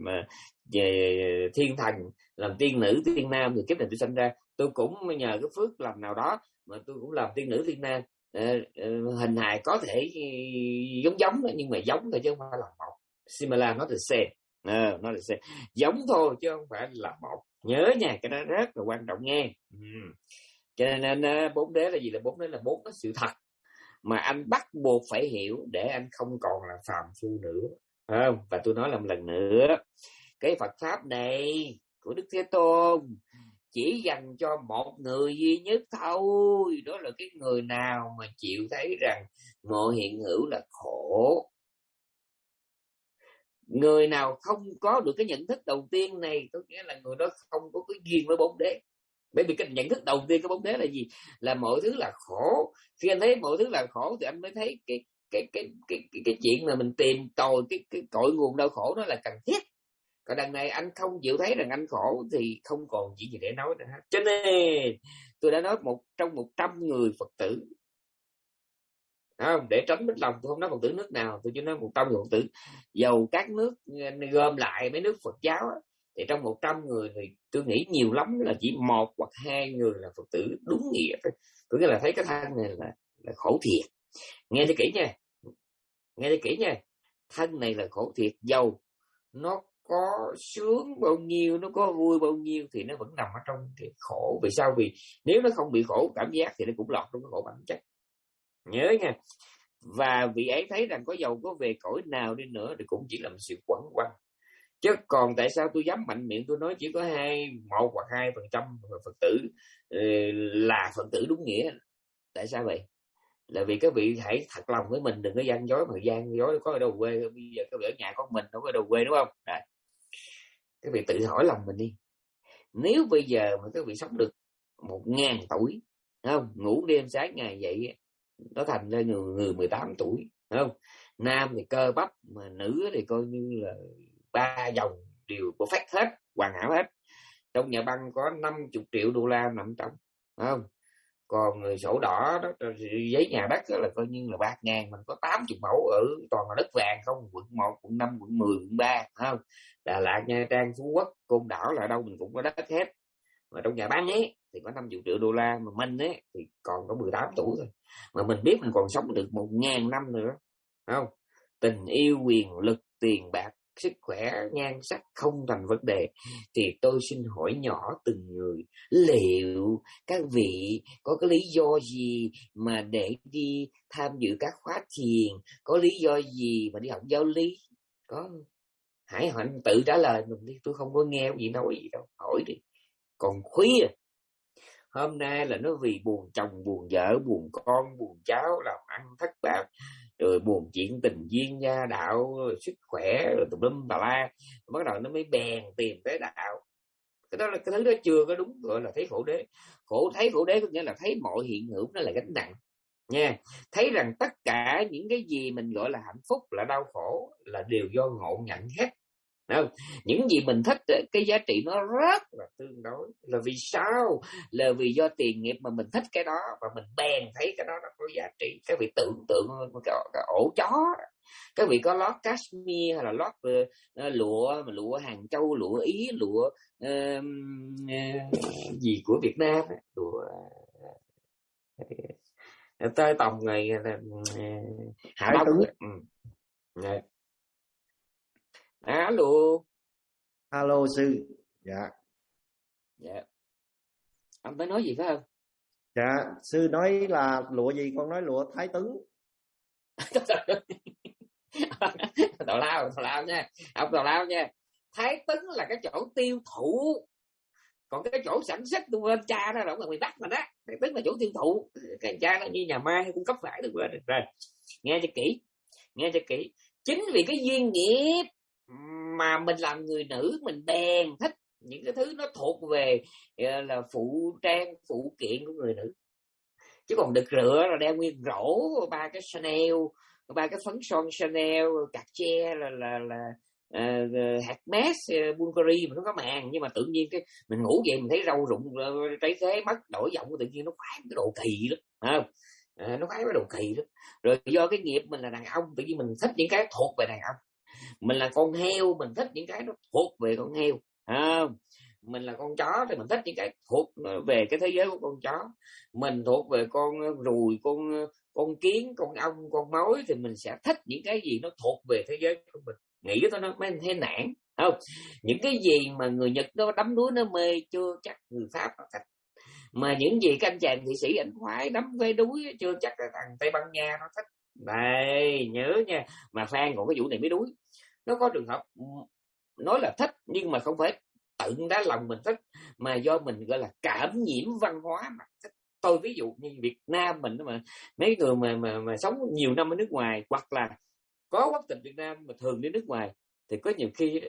về thiên thần, làm tiên nữ tiên nam, thì kiếp này tôi sinh ra tôi cũng nhờ cái phước làm nào đó mà tôi cũng làm tiên nữ tiên nam. À, hình hài có thể giống giống nhưng mà giống thôi chứ không phải là một. Similar nó từ C, à, nó từ C, giống thôi chứ không phải là một. Nhớ nha, cái đó rất là quan trọng nghe. Ừ. Cho nên bốn đế là gì? Là bốn đế là bốn cái sự thật mà anh bắt buộc phải hiểu để anh không còn là phàm phu nữa. Không? Và tôi nói làm lần nữa, cái Phật pháp này của Đức Thế Tôn chỉ dành cho một người duy nhất thôi. Đó là cái người nào mà chịu thấy rằng mọi hiện hữu là khổ. Người nào không có được cái nhận thức đầu tiên này, có nghĩa là người đó không có cái duyên với bốn đế. Bởi vì cái nhận thức đầu tiên của bốn đế là gì? Là mọi thứ là khổ. Khi anh thấy mọi thứ là khổ thì anh mới thấy cái cái cái cái cái, cái chuyện mà mình tìm tòi cái cái cội nguồn đau khổ đó là cần thiết. Còn đằng này anh không chịu thấy rằng anh khổ thì không còn chuyện gì để nói nữa. Cho nên tôi đã nói một trong một trăm người Phật tử, không, để tránh mất lòng tôi không nói Phật tử nước nào, tôi chỉ nói một trăm người Phật tử. Dầu các nước gom lại mấy nước Phật giáo á, thì trong một trăm người thì tôi nghĩ nhiều lắm là chỉ một hoặc hai người là Phật tử đúng nghĩa thôi. Có nghĩa là thấy cái thân này là, là khổ thiệt. Nghe cho kỹ nha, nghe cho kỹ nha. Thân này là khổ thiệt, dầu nó có sướng bao nhiêu, nó có vui bao nhiêu thì nó vẫn nằm ở trong cái khổ. Vì sao? Vì nếu nó không bị khổ cảm giác thì nó cũng lọt trong cái khổ bản chất. Nhớ nha, và vị ấy thấy rằng có giàu có về cõi nào đi nữa thì cũng chỉ là một sự quẩn quanh. Chứ còn tại sao tôi dám mạnh miệng tôi nói chỉ có hai một hoặc hai phần trăm Phật tử là Phật tử đúng nghĩa? Tại sao vậy? Là vì các vị hãy thật lòng với mình, đừng có gian dối, mà gian dối có ở đâu quê. Bây giờ các vị ở nhà con mình đâu có ở đâu quê, đúng không? Rồi, các vị tự hỏi lòng mình đi. Nếu bây giờ mà các vị sống được một ngàn tuổi, không, ngủ đêm sáng ngày dậy, nó thành ra người, người mười tám tuổi, không? Nam thì cơ bắp, mà nữ thì coi như là ba dòng đều perfect hết, hoàn hảo hết. Trong nhà băng có năm mươi triệu đô la nằm trong, không? Còn người sổ đỏ đó, giấy nhà đất đó là coi như là bạc ngàn, mình có tám mươi mẫu ở toàn là đất vàng không, quận một, quận năm, quận mười, quận ba, không? Đà Lạt, Nha Trang, Phú Quốc, Côn Đảo là đâu mình cũng có đất hết. Mà trong nhà băng ấy thì có năm mươi triệu đô la, mà mình ấy thì còn có mười tám tuổi thôi, mà mình biết mình còn sống được một ngàn năm nữa, không? Tình yêu, quyền lực, tiền bạc, sức khỏe, nhan sắc không thành vấn đề, thì tôi xin hỏi nhỏ từng người, liệu các vị có cái lý do gì mà để đi tham dự các khóa thiền? Có lý do gì mà đi học giáo lý? Có? Hãy hạnh tự trả lời mình đi, tôi không có nghe gì nói gì đâu, hỏi đi. Còn khuya hôm nay là nó vì buồn chồng, buồn vợ, buồn con, buồn cháu, làm ăn thất bại, rồi buồn chuyện tình duyên, gia đạo, sức khỏe, rồi tùm lum tà la, bắt đầu nó mới bèn tìm tới đạo. Cái đó là cái thứ đó chưa có đúng gọi là thấy khổ đế. Khổ thấy khổ đế có nghĩa là thấy mọi hiện hữu nó là gánh nặng nha. Thấy rằng tất cả những cái gì mình gọi là hạnh phúc là đau khổ là đều do ngộ nhận hết. Không? Những gì mình thích cái giá trị nó rất là tương đối. Là vì sao? Là vì do tiền nghiệp mà mình thích cái đó, và mình bèn thấy cái đó nó có giá trị. Các vị tưởng tượng cái, cái ổ chó, các vị có lót cashmere hay là lót uh, lụa mà lụa Hàng Châu, lụa Ý, lụa uh, uh, gì của Việt Nam, lụa uh, tới tòng ngày uh, Hạ Đông. Ừ. Alo. Alo sư. Dạ. Dạ. Ông mới nói gì phải không? Dạ, sư nói là lụa gì? Con nói lụa Thái Tuấn. Tào lao, tào lao nha. Ông tào lao nha. Thái Tuấn là cái chỗ tiêu thụ, còn cái chỗ sản xuất tôi bên cha đó là ở miền Bắc mà đó. Thái Tuấn là chỗ tiêu thụ, cái cha nó như nhà mai hay cung cấp phải được rồi. Rồi, nghe cho kỹ, nghe cho kỹ. Chính vì cái duyên nghiệp mà mình làm người nữ, mình bèn thích những cái thứ nó thuộc về là phụ trang, phụ kiện của người nữ. Chứ còn đực rửa là đeo nguyên rổ ba cái Chanel, ba cái phấn son Chanel, Cartier là là là uh, Hermes, uh, Bulgari mà nó có màng, nhưng mà tự nhiên cái mình ngủ dậy mình thấy râu rụng, uh, trái khế mất đổi giọng, tự nhiên nó khoái cái đồ kỳ lắm, không? À, nó khoái cái đồ kỳ lắm. Rồi do cái nghiệp mình là đàn ông, tự nhiên mình thích những cái thuộc về đàn ông. Mình là con heo, mình thích những cái nó thuộc về con heo, không? Mình là con chó thì mình thích những cái thuộc về cái thế giới của con chó. Mình thuộc về con ruồi, con con kiến, con ong, con mối thì mình sẽ thích những cái gì nó thuộc về thế giới của mình. Nghĩ cho nó mới thấy nản, không? Những cái gì mà người Nhật nó đắm đuối nó mê chưa chắc người Pháp nó thích. Mà những gì các anh chàng Thụy Sĩ anh khoái đắm về đuối chưa chắc là thằng Tây Ban Nha nó thích. Đây nhớ nha. Mà Phan còn cái vụ này mới đuối. Nó có trường hợp nói là thích nhưng mà không phải tự đá lòng mình thích, mà do mình gọi là cảm nhiễm văn hóa mà thích. Tôi ví dụ như Việt Nam mình mà mấy người mà mà mà sống nhiều năm ở nước ngoài, hoặc là có quốc tịch Việt Nam mà thường đi nước ngoài, thì có nhiều khi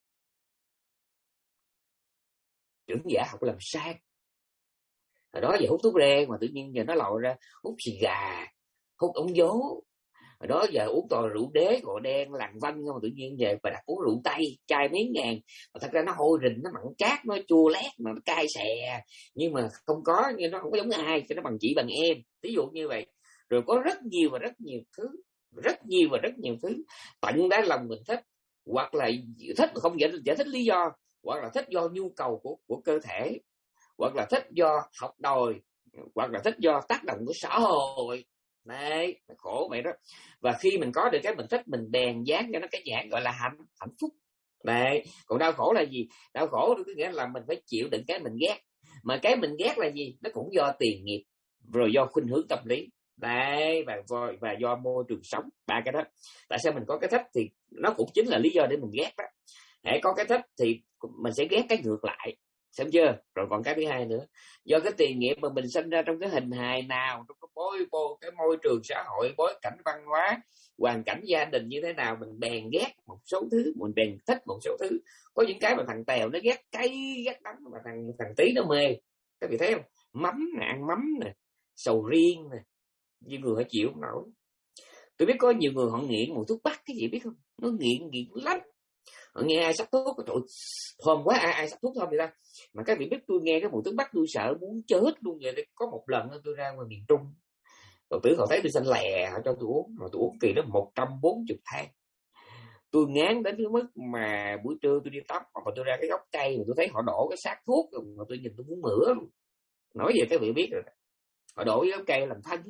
trưởng giả học làm sang. Hồi đó giờ hút thuốc rê mà tự nhiên giờ nó lòi ra hút xì gà, hút ống dố. Hồi đó giờ uống toàn rượu đế, gọi đen, làng vanh, mà tự nhiên về và đặt uống rượu Tây, chai mấy ngàn. Mà thật ra nó hôi rình, nó mặn chát, nó chua lét, nó cay xè. Nhưng mà không có, nhưng nó không có giống ai, cho nó bằng chị bằng em. Ví dụ như vậy. Rồi có rất nhiều và rất nhiều thứ. Rất nhiều và rất nhiều thứ. Tận đáy lòng mình thích. Hoặc là thích không giải, giải thích lý do. Hoặc là thích do nhu cầu của, của cơ thể. Hoặc là thích do học đòi. Hoặc là thích do tác động của xã hội. Đấy, khổ vậy đó. Và khi mình có được cái mình thích, mình bèn dán cho nó cái nhãn gọi là hạnh hạnh phúc. Đấy, còn đau khổ là gì? Đau khổ có nghĩa là mình phải chịu đựng cái mình ghét. Mà cái mình ghét là gì? Nó cũng do tiền nghiệp, rồi do khuynh hướng tâm lý. Đấy, và, và do môi trường sống. Ba cái đó. Tại sao mình có cái thích thì nó cũng chính là lý do để mình ghét đó. Hãy có cái thích thì mình sẽ ghét cái ngược lại, xem chưa? Rồi còn cái thứ hai nữa, do cái tiền nghiệp mà mình sinh ra trong cái hình hài nào, trong cái bối bối cái môi trường xã hội, bối cảnh văn hóa, hoàn cảnh gia đình như thế nào, mình bèn ghét một số thứ, mình bèn thích một số thứ. Có những cái mà thằng Tèo nó ghét cay ghét đắng, mà thằng thằng Tí nó mê. Các vị thấy không? Mắm nè, ăn mắm nè, sầu riêng nè, nhiều người họ chịu không nổi. Tôi biết có nhiều người họ nghiện mùi thuốc bắc, cái gì biết không? Nó nghiện nghiện lắm. Họ nghe ai sắc thuốc, trời thơm quá, ai ai sắc thuốc thơm vậy ta? Mà các vị biết tôi nghe cái mùi thuốc bắc tôi sợ muốn chết luôn vậy. Có một lần tôi ra ngoài miền Trung, đầu tử họ thấy tôi xanh lè, họ cho tôi uống, mà tôi uống kỳ đó một trăm bốn mươi thang. Tôi ngán đến cái mức mà buổi trưa tôi đi tắm, mà tôi ra cái gốc cây mà tôi thấy họ đổ cái xác thuốc, mà tôi nhìn tôi muốn mửa luôn. Nói về các vị biết rồi, họ đổ cái gốc cây làm thân,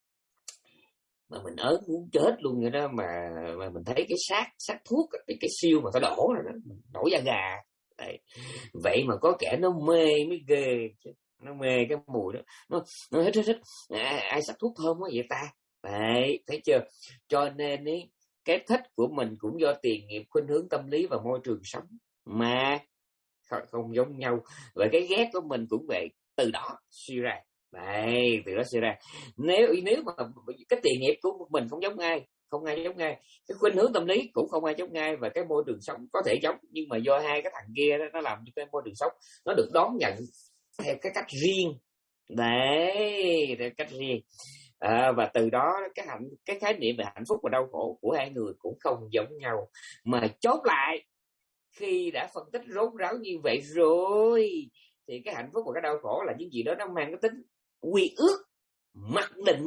mà mình ớn muốn chết luôn vậy đó. Mà mà mình thấy cái xác xác thuốc, cái, cái siêu mà nó đổ rồi đó, nổi da gà. Đấy. Vậy mà có kẻ nó mê mới ghê chứ. Nó mê cái mùi đó, nó nó hết hết hết ai, ai sắc thuốc thơm quá vậy ta. Đấy, thấy chưa? Cho nên ý, cái thích của mình cũng do tiền nghiệp, khuynh hướng tâm lý và môi trường sống mà không, không giống nhau. Và cái ghét của mình cũng vậy, từ đó suy ra. Đấy, từ đó suy ra. Nếu nếu mà cái tiền nghiệp của mình không giống ai, không ai giống ai, cái khuynh hướng tâm lý cũng không ai giống ai, và cái môi trường sống có thể giống, nhưng mà do hai cái thằng kia đó, nó làm cho cái môi trường sống nó được đón nhận theo cái cách riêng. Đấy, theo cách riêng. À, và từ đó cái hạnh cái khái niệm về hạnh phúc và đau khổ của hai người cũng không giống nhau. Mà chốt lại, khi đã phân tích rốt ráo như vậy rồi thì cái hạnh phúc và cái đau khổ là những gì đó nó mang cái tính quy ước, mặc định.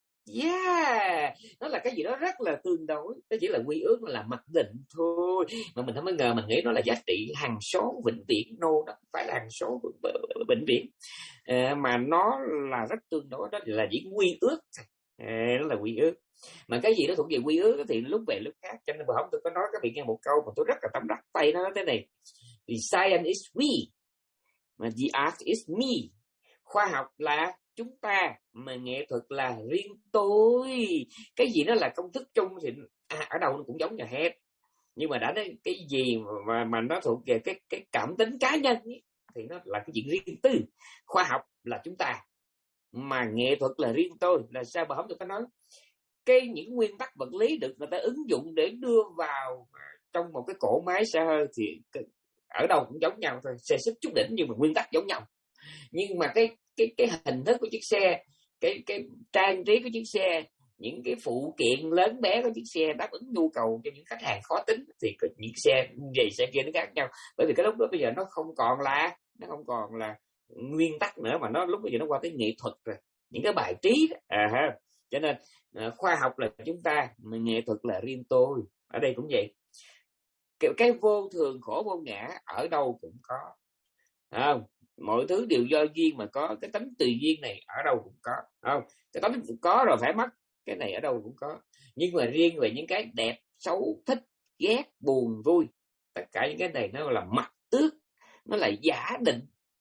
Yeah, nó là cái gì đó rất là tương đối. Nó chỉ là quy ước, nó là mặc định thôi. Mà mình không có ngờ, mình nghĩ nó là giá trị hằng số vĩnh viễn. No, đó không phải là hằng số vĩnh viễn, à, mà nó là rất tương đối. Đó là những quy ước, à, nó là quy ước. Mà cái gì đó thuộc về quy ước thì lúc về lúc khác. Cho nên bữa hôm tôi có nói các vị nghe một câu mà tôi rất là tâm đắc tay, nó nói thế này: The science is we, mà the art is me. Khoa học là chúng ta, mà nghệ thuật là riêng tôi. Cái gì nó là công thức chung thì à, ở đâu nó cũng giống nhau hết. Nhưng mà đã nói cái gì mà mà nó thuộc về cái cái cảm tính cá nhân ấy, thì nó là cái chuyện riêng tư. Khoa học là chúng ta, mà nghệ thuật là riêng tôi. Là sao bà không tôi có nói cái những nguyên tắc vật lý được người ta ứng dụng để đưa vào trong một cái cỗ máy xe hơi thì ở đâu cũng giống nhau thôi, xe xích chút đỉnh nhưng mà nguyên tắc giống nhau. Nhưng mà cái cái cái hình thức của chiếc xe, cái cái trang trí của chiếc xe, những cái phụ kiện lớn bé của chiếc xe đáp ứng nhu cầu cho những khách hàng khó tính thì những xe gì xe kia nó khác nhau. Bởi vì cái lúc đó bây giờ nó không còn là nó không còn là nguyên tắc nữa, mà nó lúc bây giờ nó qua tới nghệ thuật rồi, những cái bài trí đó. À ha. Cho nên à, khoa học là chúng ta, mà nghệ thuật là riêng tôi. Ở đây cũng vậy, cái, cái vô thường khổ vô ngã ở đâu cũng có, không? Mọi thứ đều do duyên mà có. Cái tánh tùy duyên này ở đâu cũng có, không? Cái tánh có rồi phải mất, cái này ở đâu cũng có. Nhưng mà riêng về những cái đẹp, xấu, thích, ghét, buồn, vui, tất cả những cái này nó là mặc ước, nó là giả định.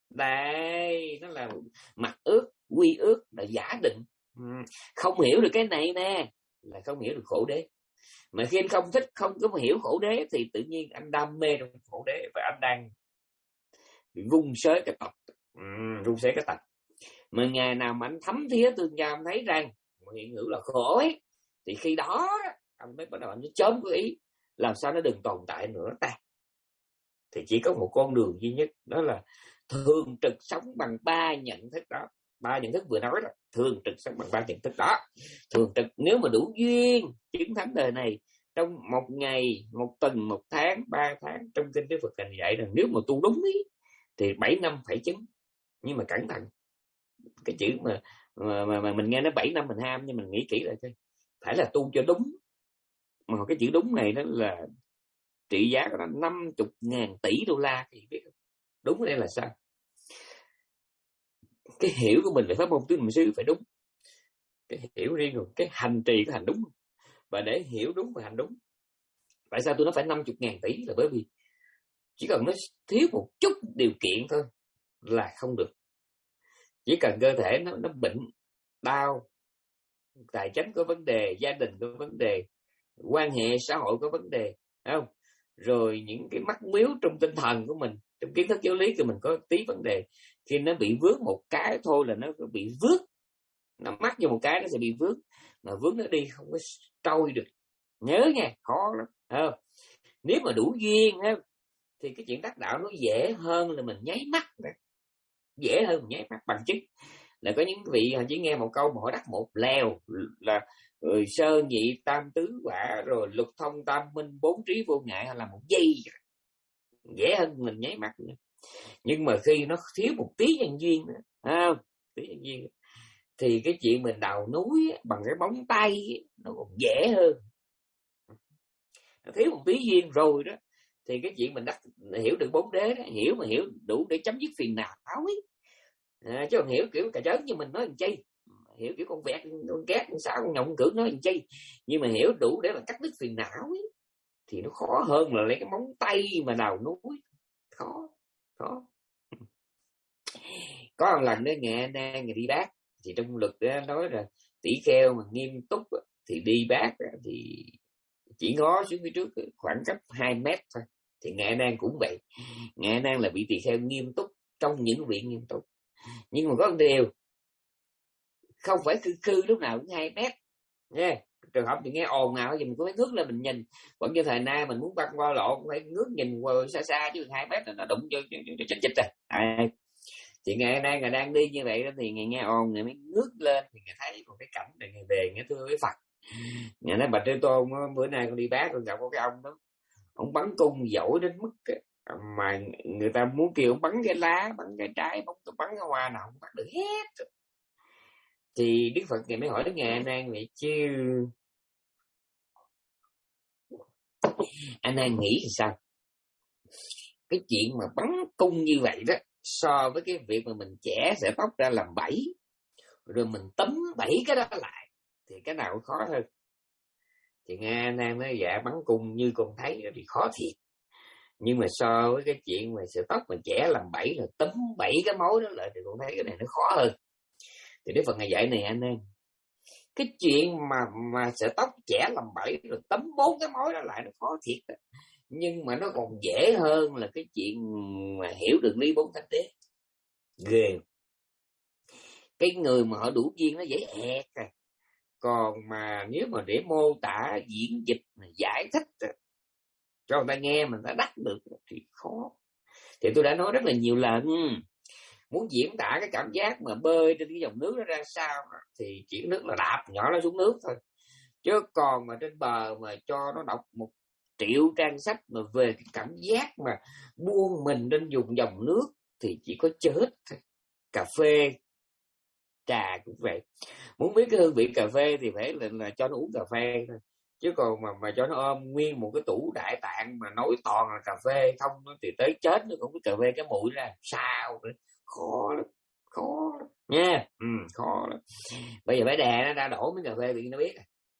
Đây, nó là mặc ước, quy ước, là giả định. Không hiểu được cái này nè là không hiểu được khổ đế. Mà khi anh không thích, không có hiểu khổ đế thì tự nhiên anh đam mê trong khổ đế, và anh đang bị vung xới cái tập, uhm, vung xới cái tập. Mà ngày nào mà anh thấm thía tương giao, anh thấy rằng hiện hữu là khổ ấy, thì khi đó anh mới bắt đầu anh mới chớm cái ý làm sao nó đừng tồn tại nữa ta. Thì chỉ có một con đường duy nhất, đó là thường trực sống bằng ba nhận thức đó. Ba nhận thức vừa nói đó, thường trực sống bằng ba nhận thức đó. Thường trực nếu mà đủ duyên chứng thánh đời này, trong một ngày, một tuần, một tháng, ba tháng, trong kinh Đức Phật hành dạy rằng nếu mà tu đúng ý thì bảy năm phải chứng. Nhưng mà cẩn thận, cái chữ mà mà, mà, mà mình nghe nó bảy năm mình ham, nhưng mình nghĩ kỹ lại thôi, phải là tu cho đúng. Mà cái chữ đúng này đó là trị giá của nó năm mươi ngàn tỷ đô la, thì biết không? Đúng ở đây là sao? Cái hiểu của mình về pháp môn tứ niệm xứ phải đúng, cái hiểu riêng rồi, cái hành trì cái hành đúng. Và để hiểu đúng và hành đúng, tại sao tôi nói phải năm mươi ngàn tỷ? Là bởi vì chỉ cần nó thiếu một chút điều kiện thôi là không được. Chỉ cần cơ thể nó, nó bệnh, đau, tài chính có vấn đề, gia đình có vấn đề, quan hệ xã hội có vấn đề, không? Rồi những cái mắc miếu trong tinh thần của mình, trong kiến thức giáo lý của mình có tí vấn đề, khi nó bị vướng một cái thôi là nó bị vướng, nó mắc vô một cái nó sẽ bị vướng, mà vướng nó đi không có trôi được. Nhớ nha, khó lắm, không? Nếu mà đủ duyên á thì cái chuyện đắc đạo nó dễ hơn là mình nháy mắt, dễ hơn mình nháy mắt. Bằng chứng là có những vị họ chỉ nghe một câu mà họ đắc một lèo là rồi sơ nhị tam tứ quả, rồi lục thông tam minh bốn trí vô ngại, là một giây, dễ hơn mình nháy mắt nữa. Nhưng mà khi nó thiếu một tí nhân duyên nữa, không? Tí nhân duyên thì cái chuyện mình đào núi bằng cái bóng tay nó còn dễ hơn. Nó thiếu một tí duyên rồi đó thì cái chuyện mình đắc hiểu được bốn đế đó, hiểu mà hiểu đủ để chấm dứt phiền não ấy. À, chứ còn hiểu kiểu cà chớn như mình nói làm chi, hiểu kiểu con vẹt, con két, con sáo, con nhộng, con cưỡng nói làm chi, nhưng mà hiểu đủ để mà cắt đứt phiền não ấy, thì nó khó hơn là lấy cái móng tay mà đào núi. Khó, khó. Có một lần đó Nghệ An người đi Bác, thì trong luật đó nói là tỷ kheo mà nghiêm túc thì đi Bác thì chỉ ngó xuống phía trước khoảng cách hai mét thôi. Thì Nghệ An cũng vậy. Nghệ An là bị tỳ kheo nghiêm túc trong những viện nghiêm túc, nhưng mà có một điều, không phải khư khư lúc nào cũng hai mét nha. Trường hợp thì nghe ồn nào thì mình cũng phải ngước lên mình nhìn. Vẫn như thời nay mình muốn băng qua lộ cũng phải ngước nhìn qua xa xa, chứ hai mét là nó đụng vô chích chích rồi. À, thì ngày nay ngày đang đi như vậy đó, thì ngày nghe ồn ngày mới ngước lên thì ngày thấy một cái cảnh này, ngày về nghe thưa với Phật. Ngày nói Bạch Thế Tôn, bữa nay con đi Bác con gặp có cái ông đó, ông bắn cung giỏi đến mức mà người ta muốn kêu ông bắn cái lá, bắn cái trái, bắn bắn cái hoa nào không bắt được hết. Thì Đức Phật ngày mới hỏi đến Ngài A Nan vậy chứ A Nan nghĩ thì sao? Cái chuyện mà bắn cung như vậy đó, so với cái việc mà mình chẻ sẽ tóc ra làm bẫy rồi mình tấm bẫy cái đó lại thì cái nào khó hơn? Thì Ngài A Nan nói dạ bắn cung như con thấy thì khó thiệt, nhưng mà so với cái chuyện mà sợi tóc mà chẻ làm bẫy rồi tấm bẫy cái mối đó lại thì con thấy cái này nó khó hơn. Thì Đức Phật ngày dạy này anh em, cái chuyện mà mà sợi tóc chẻ làm bẫy rồi tấm bốn cái mối đó lại nó khó thiệt đó. Nhưng mà nó còn dễ hơn là cái chuyện mà hiểu được lý bốn thánh đế. Ghê. Cái người mà họ đủ duyên nó dễ ẹt à. Còn mà nếu mà để mô tả, diễn dịch, giải thích cho người ta nghe mình ta đắc được thì khó. Thì tôi đã nói rất là nhiều lần, muốn diễn tả cái cảm giác mà bơi trên cái dòng nước nó ra sao thì chỉ nước là đạp nhỏ nó xuống nước thôi. Chứ còn mà trên bờ mà cho nó đọc một triệu trang sách mà về cái cảm giác mà buông mình lên dùng dòng nước thì chỉ có chết thôi. Cà phê, trà cũng vậy. Muốn biết cái hương vị cà phê thì phải là, là cho nó uống cà phê thôi. Chứ còn mà mà cho nó ôm nguyên một cái tủ đại tạng mà nói toàn là cà phê không thì tới chết nó cũng biết cà phê cái mũi ra sao nữa. Khó lắm, khó lắm nha. Ừ, khó lắm. Bây giờ phải đè nó ra đổ miếng cà phê thì nó biết.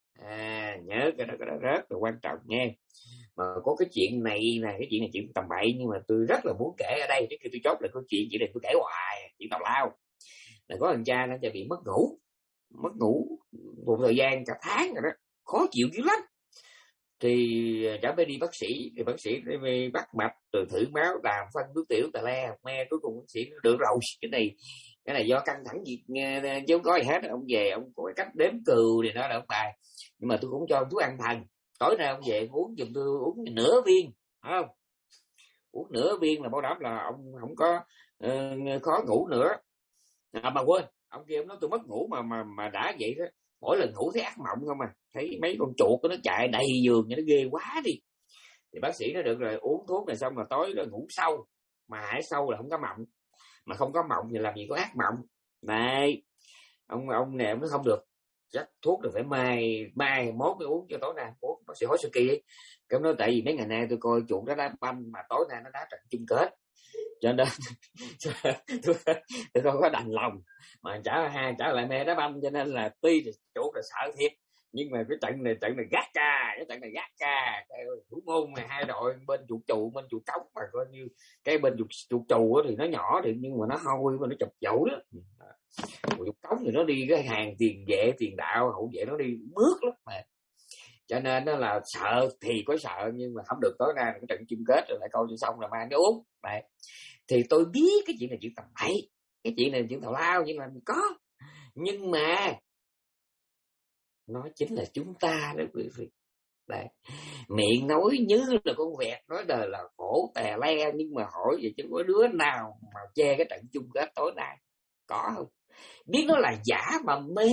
À, nhớ cái đó, cái đó rất là quan trọng nha. Mà có cái chuyện này là cái chuyện này chuyện tầm bậy, nhưng mà tôi rất là muốn kể ở đây. Trước khi tôi chốt lại câu chuyện chỉ để tôi kể hoài chuyện tào lao. Là có thằng cha nóจะbị mất ngủ, mất ngủ một thời gian cả tháng rồi đó, khó chịu dữ lắm. Thì đã phải đi bác sĩ, thì bác sĩ mới bắt mạch rồi thử máu, làm phân nước tiểu tà le me, cuối cùng bác sĩ nó được rồi, cái này cái này do căng thẳng gì chứ không có gì hết. Ông về ông có cái cách đếm cừu thì nó là ông bài, nhưng mà tôi cũng cho ông thuốc an thần. Tối nay ông về uống giùm tôi uống nửa viên, không uống nửa viên là bảo đảm là ông không có uh, khó ngủ nữa. À, mà quên, ông kia ông nói tôi mất ngủ mà mà mà đã vậy đó, mỗi lần ngủ thấy ác mộng không à, thấy mấy con chuột nó chạy đầy giường như nó ghê quá đi. Thì bác sĩ nói được rồi, uống thuốc này xong là tối rồi ngủ sâu, mà hãy sâu là không có mộng, mà không có mộng thì làm gì có ác mộng. Này ông ông này ông nói không được, chắc thuốc rồi phải mai mai mốt mới uống cho tối nay. Ủa, bác sĩ hỏi sao kỳ ấy. Cái nói tại vì mấy ngày nay tôi coi chuột nó đá banh mà tối nay nó đá trận chung kết, cho nên tôi, tôi không có đành lòng mà trả hai trả lại mẹ đá banh, cho nên là tuy chủ là sợ thiệt, nhưng mà cái trận này trận này gắt ca, cái trận này gắt ca. Thủ môn này hai đội bên chuột chù bên chuột cống, mà coi như cái bên chuột chuột chù thì nó nhỏ thì nhưng mà nó hôi mà nó chụp dậu đó. một chục cống thì nó đi cái hàng tiền vệ tiền đạo hậu vệ nó đi bước lắm mà. Cho nên nó là sợ thì có sợ, nhưng mà không được tối ra cái trận chung kết rồi lại câu cho xong là mang cái uống. Đấy. Thì tôi biết cái chuyện này chuyện tầm bậy, cái chuyện này chuyện tào lao, nhưng mà có. Nhưng mà nó chính là chúng ta đó quý vị. Đấy. Miệng nói như là con vẹt, nói đời là khổ tè le, nhưng mà hỏi vậy chứ có đứa nào mà chê cái trận chung kết tối nay? Có không? Biết nó là giả mà mê.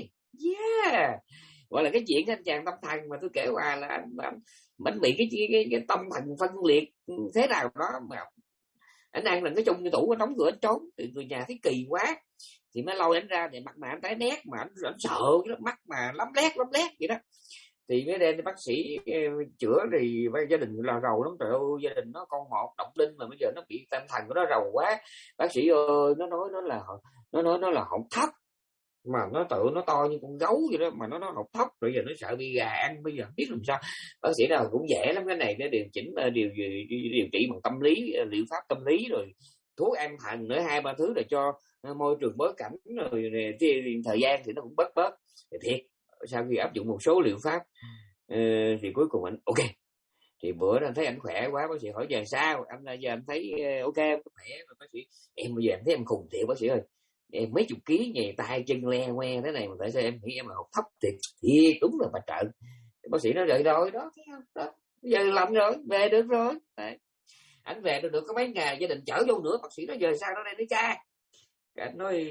Yeah. Gọi là cái chuyện anh chàng tâm thần mà tôi kể qua là anh, anh, anh bị cái, cái, cái tâm thần phân liệt thế nào đó mà anh ăn là cái chung cái tủ, anh đóng cửa anh trốn, thì người nhà thấy kỳ quá thì mới lôi anh ra, thì mặt mà anh tái nét, mà anh, anh sợ cái mắt mà lấm lét lấm lét vậy đó, thì mới đem bác sĩ chữa. Thì gia đình là rầu lắm, trời ơi, gia đình nó con một động linh mà bây giờ nó bị tâm thần của nó rầu quá. Bác sĩ ơi, nó nói nó là nó nói nó là họng thấp, mà nó tự nó to như con gấu vậy đó, mà nó nó họng thấp, rồi giờ nó sợ bị gà ăn, bây giờ không biết làm sao. Bác sĩ nào cũng dễ lắm, cái này nó điều chỉnh điều gì điều trị bằng tâm lý, liệu pháp tâm lý, rồi thuốc an thần nữa, hai ba thứ để cho môi trường bối cảnh, rồi thời gian thì nó cũng bớt bớt. Thì thiệt sau khi áp dụng một số liệu pháp thì cuối cùng anh ok. Thì bữa anh thấy anh khỏe quá, bác sĩ hỏi giờ sao, anh giờ anh thấy ok khỏe. Bác sĩ em bây giờ em thấy em khùng thiệt bác sĩ ơi, em mấy chục ký nhầy tay chân le ngoe thế này mà tại sao em nghĩ em là học thấp thiệt thiệt đúng là bà trợ. Bác sĩ nói rồi rồi đó, thấy không đó, giờ lành rồi, về được rồi. Đấy. Anh về được, được có mấy ngày gia đình chở vô nữa, bác sĩ nói giờ sao nó đây nữa cha. Anh nói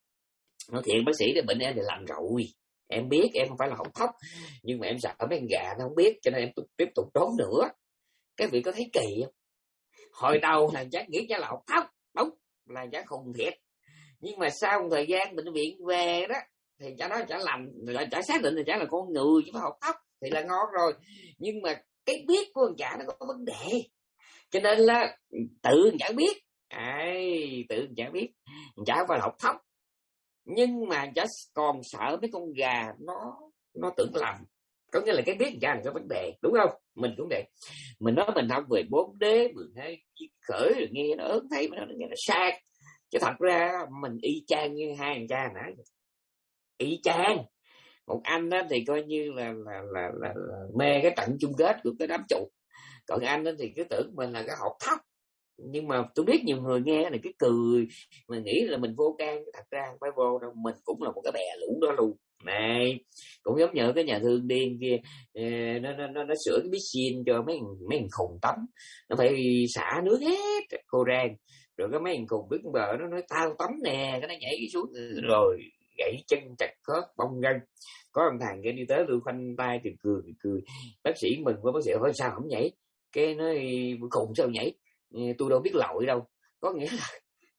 nói thiệt bác sĩ, cái bệnh em thì lành rồi, em biết em không phải là họng thấp, nhưng mà em sợ mấy con gà nó không biết, cho nên em tiếp tục trốn nữa. Cái vị có thấy kỳ không? Hồi đầu là chắc nghĩ chắc là họng thấp, đúng là chắc khùng thiệt, nhưng mà sau một thời gian bệnh viện về đó thì chả nói chả lành, chả xác định là chả là con người chứ phải họng thấp thì là ngon rồi. Nhưng mà cái biết của con chả nó có vấn đề, cho nên là tự chả biết, ai tự chả biết chả phải là họng thấp, nhưng mà chả còn sợ mấy con gà nó nó tưởng lầm. Có nghĩa là cái biết ra là cái vấn đề, đúng không? Mình cũng vậy, mình nói mình học về bốn D mười hai khởi rồi nghe nó ớn thấy, mà nó nghe nó sai, chứ thật ra mình y chang như hai thằng cha nãy, y chang. Một anh đó thì coi như là là, là là là mê cái trận chung kết của cái đám chuột, còn anh đó thì cứ tưởng mình là cái hột thấp. Nhưng mà tôi biết nhiều người nghe này cái cười mà nghĩ là mình vô can, thật ra không phải vô đâu, mình cũng là một cái bè lũ đó luôn. Này cũng giống như cái nhà thương điên kia, nó nó nó, nó sửa cái piscine cho mấy mấy thằng khùng tắm, nó phải xả nước hết cô rang, rồi cái mấy thằng khùng biết bờ nó nói tao tắm nè, cái nó nhảy xuống rồi gãy chân chặt khớp bong gân. Có một thằng kia đi tới tôi khoanh tay thì cười cười, bác sĩ mừng quá, bác sĩ hỏi sao không nhảy, cái nói khùng sao nhảy, tôi đâu biết lội đâu. Có nghĩa là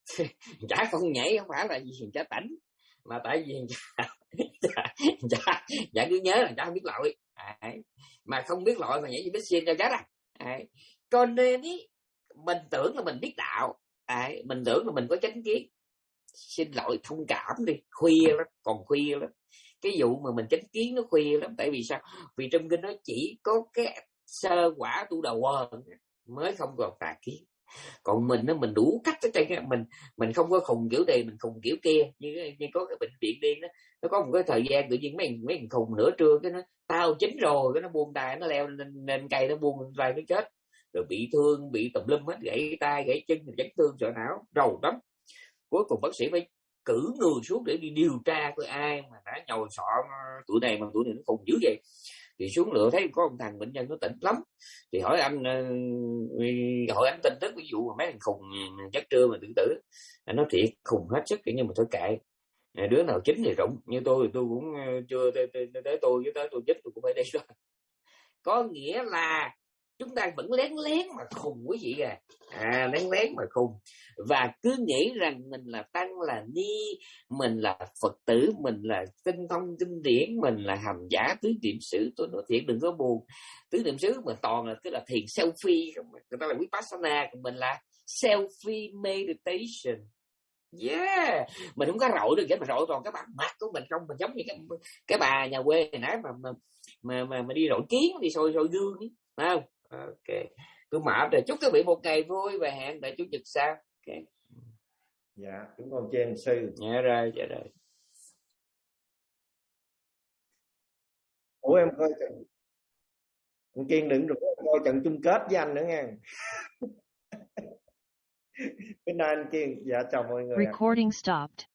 chả không nhảy không phải là gì chả tỉnh, mà tại vì chả, chả, chả cứ nhớ là chả không biết lội, à, mà không biết lội mà nhảy gì biết xin cho chết à. À, cho nên ý, mình tưởng là mình biết đạo, à, mình tưởng là mình có chánh kiến. Xin lỗi thông cảm đi, khuya lắm, còn khuya lắm. Cái vụ mà mình chánh kiến nó khuya lắm, tại vì sao? Vì trong kinh nó chỉ có cái sơ quả tu đầu quần mới không còn tà kiến. Còn mình nó mình đủ cách ở trên mình mình không có khùng kiểu này, mình khùng kiểu kia. Như, như có cái bệnh viện điên đó, nó có một cái thời gian tự nhiên mấy mấy thằng khùng nửa trưa cái nó tao chín rồi, cái nó buông tay, nó leo lên, lên cây, nó buông tay nó chết, rồi bị thương, bị tùm lum hết, gãy tay gãy chân, chấn thương sợ não, rầu lắm. Cuối cùng bác sĩ phải cử người xuống để đi điều tra coi ai mà đã nhồi sọ tụi này mà tụi này nó khùng dữ vậy. Thì xuống lựa thấy có một thằng bệnh nhân nó tỉnh lắm, thì hỏi anh hỏi anh tin tức ví dụ mà mấy thằng khùng chắc trưa mà tự tử. Anh nói thiệt khùng hết sức, nhưng mà thôi kệ, đứa nào chính thì rụng, như tôi thì tôi cũng chưa tới, tới, tới tôi với tới tôi chết tôi cũng phải đi đó. Có nghĩa là chúng ta vẫn lén lén mà khùng quý vị à, à lén lén mà khùng, và cứ nghĩ rằng mình là tăng là ni, mình là Phật tử, mình là tinh thông kinh điển, mình là hành giả tứ niệm xứ. Tôi nói thiệt đừng có buồn, tứ niệm xứ mà toàn là cái là thiền selfie, người ta là vipassana, còn mình là selfie meditation. Yeah, mình không có rọi được, mà rọi toàn cái mặt mặt của mình không, mình giống như cái cái bà nhà quê này nãy mà mà mà mà, mà đi rọi kiến, đi soi soi gương ấy, phải không? Ok, tôi mệt rồi, chúc các vị một ngày vui và hẹn tại chủ nhật sau. Ok. Dạ, chúng con trên sư. Dạ rồi, dạ rồi. Ủa em coi trận, con Kiên đừng rủ em coi trận chung kết với anh nữa nha. Bữa nay anh Kiên, dạ chào mọi người. Recording stopped.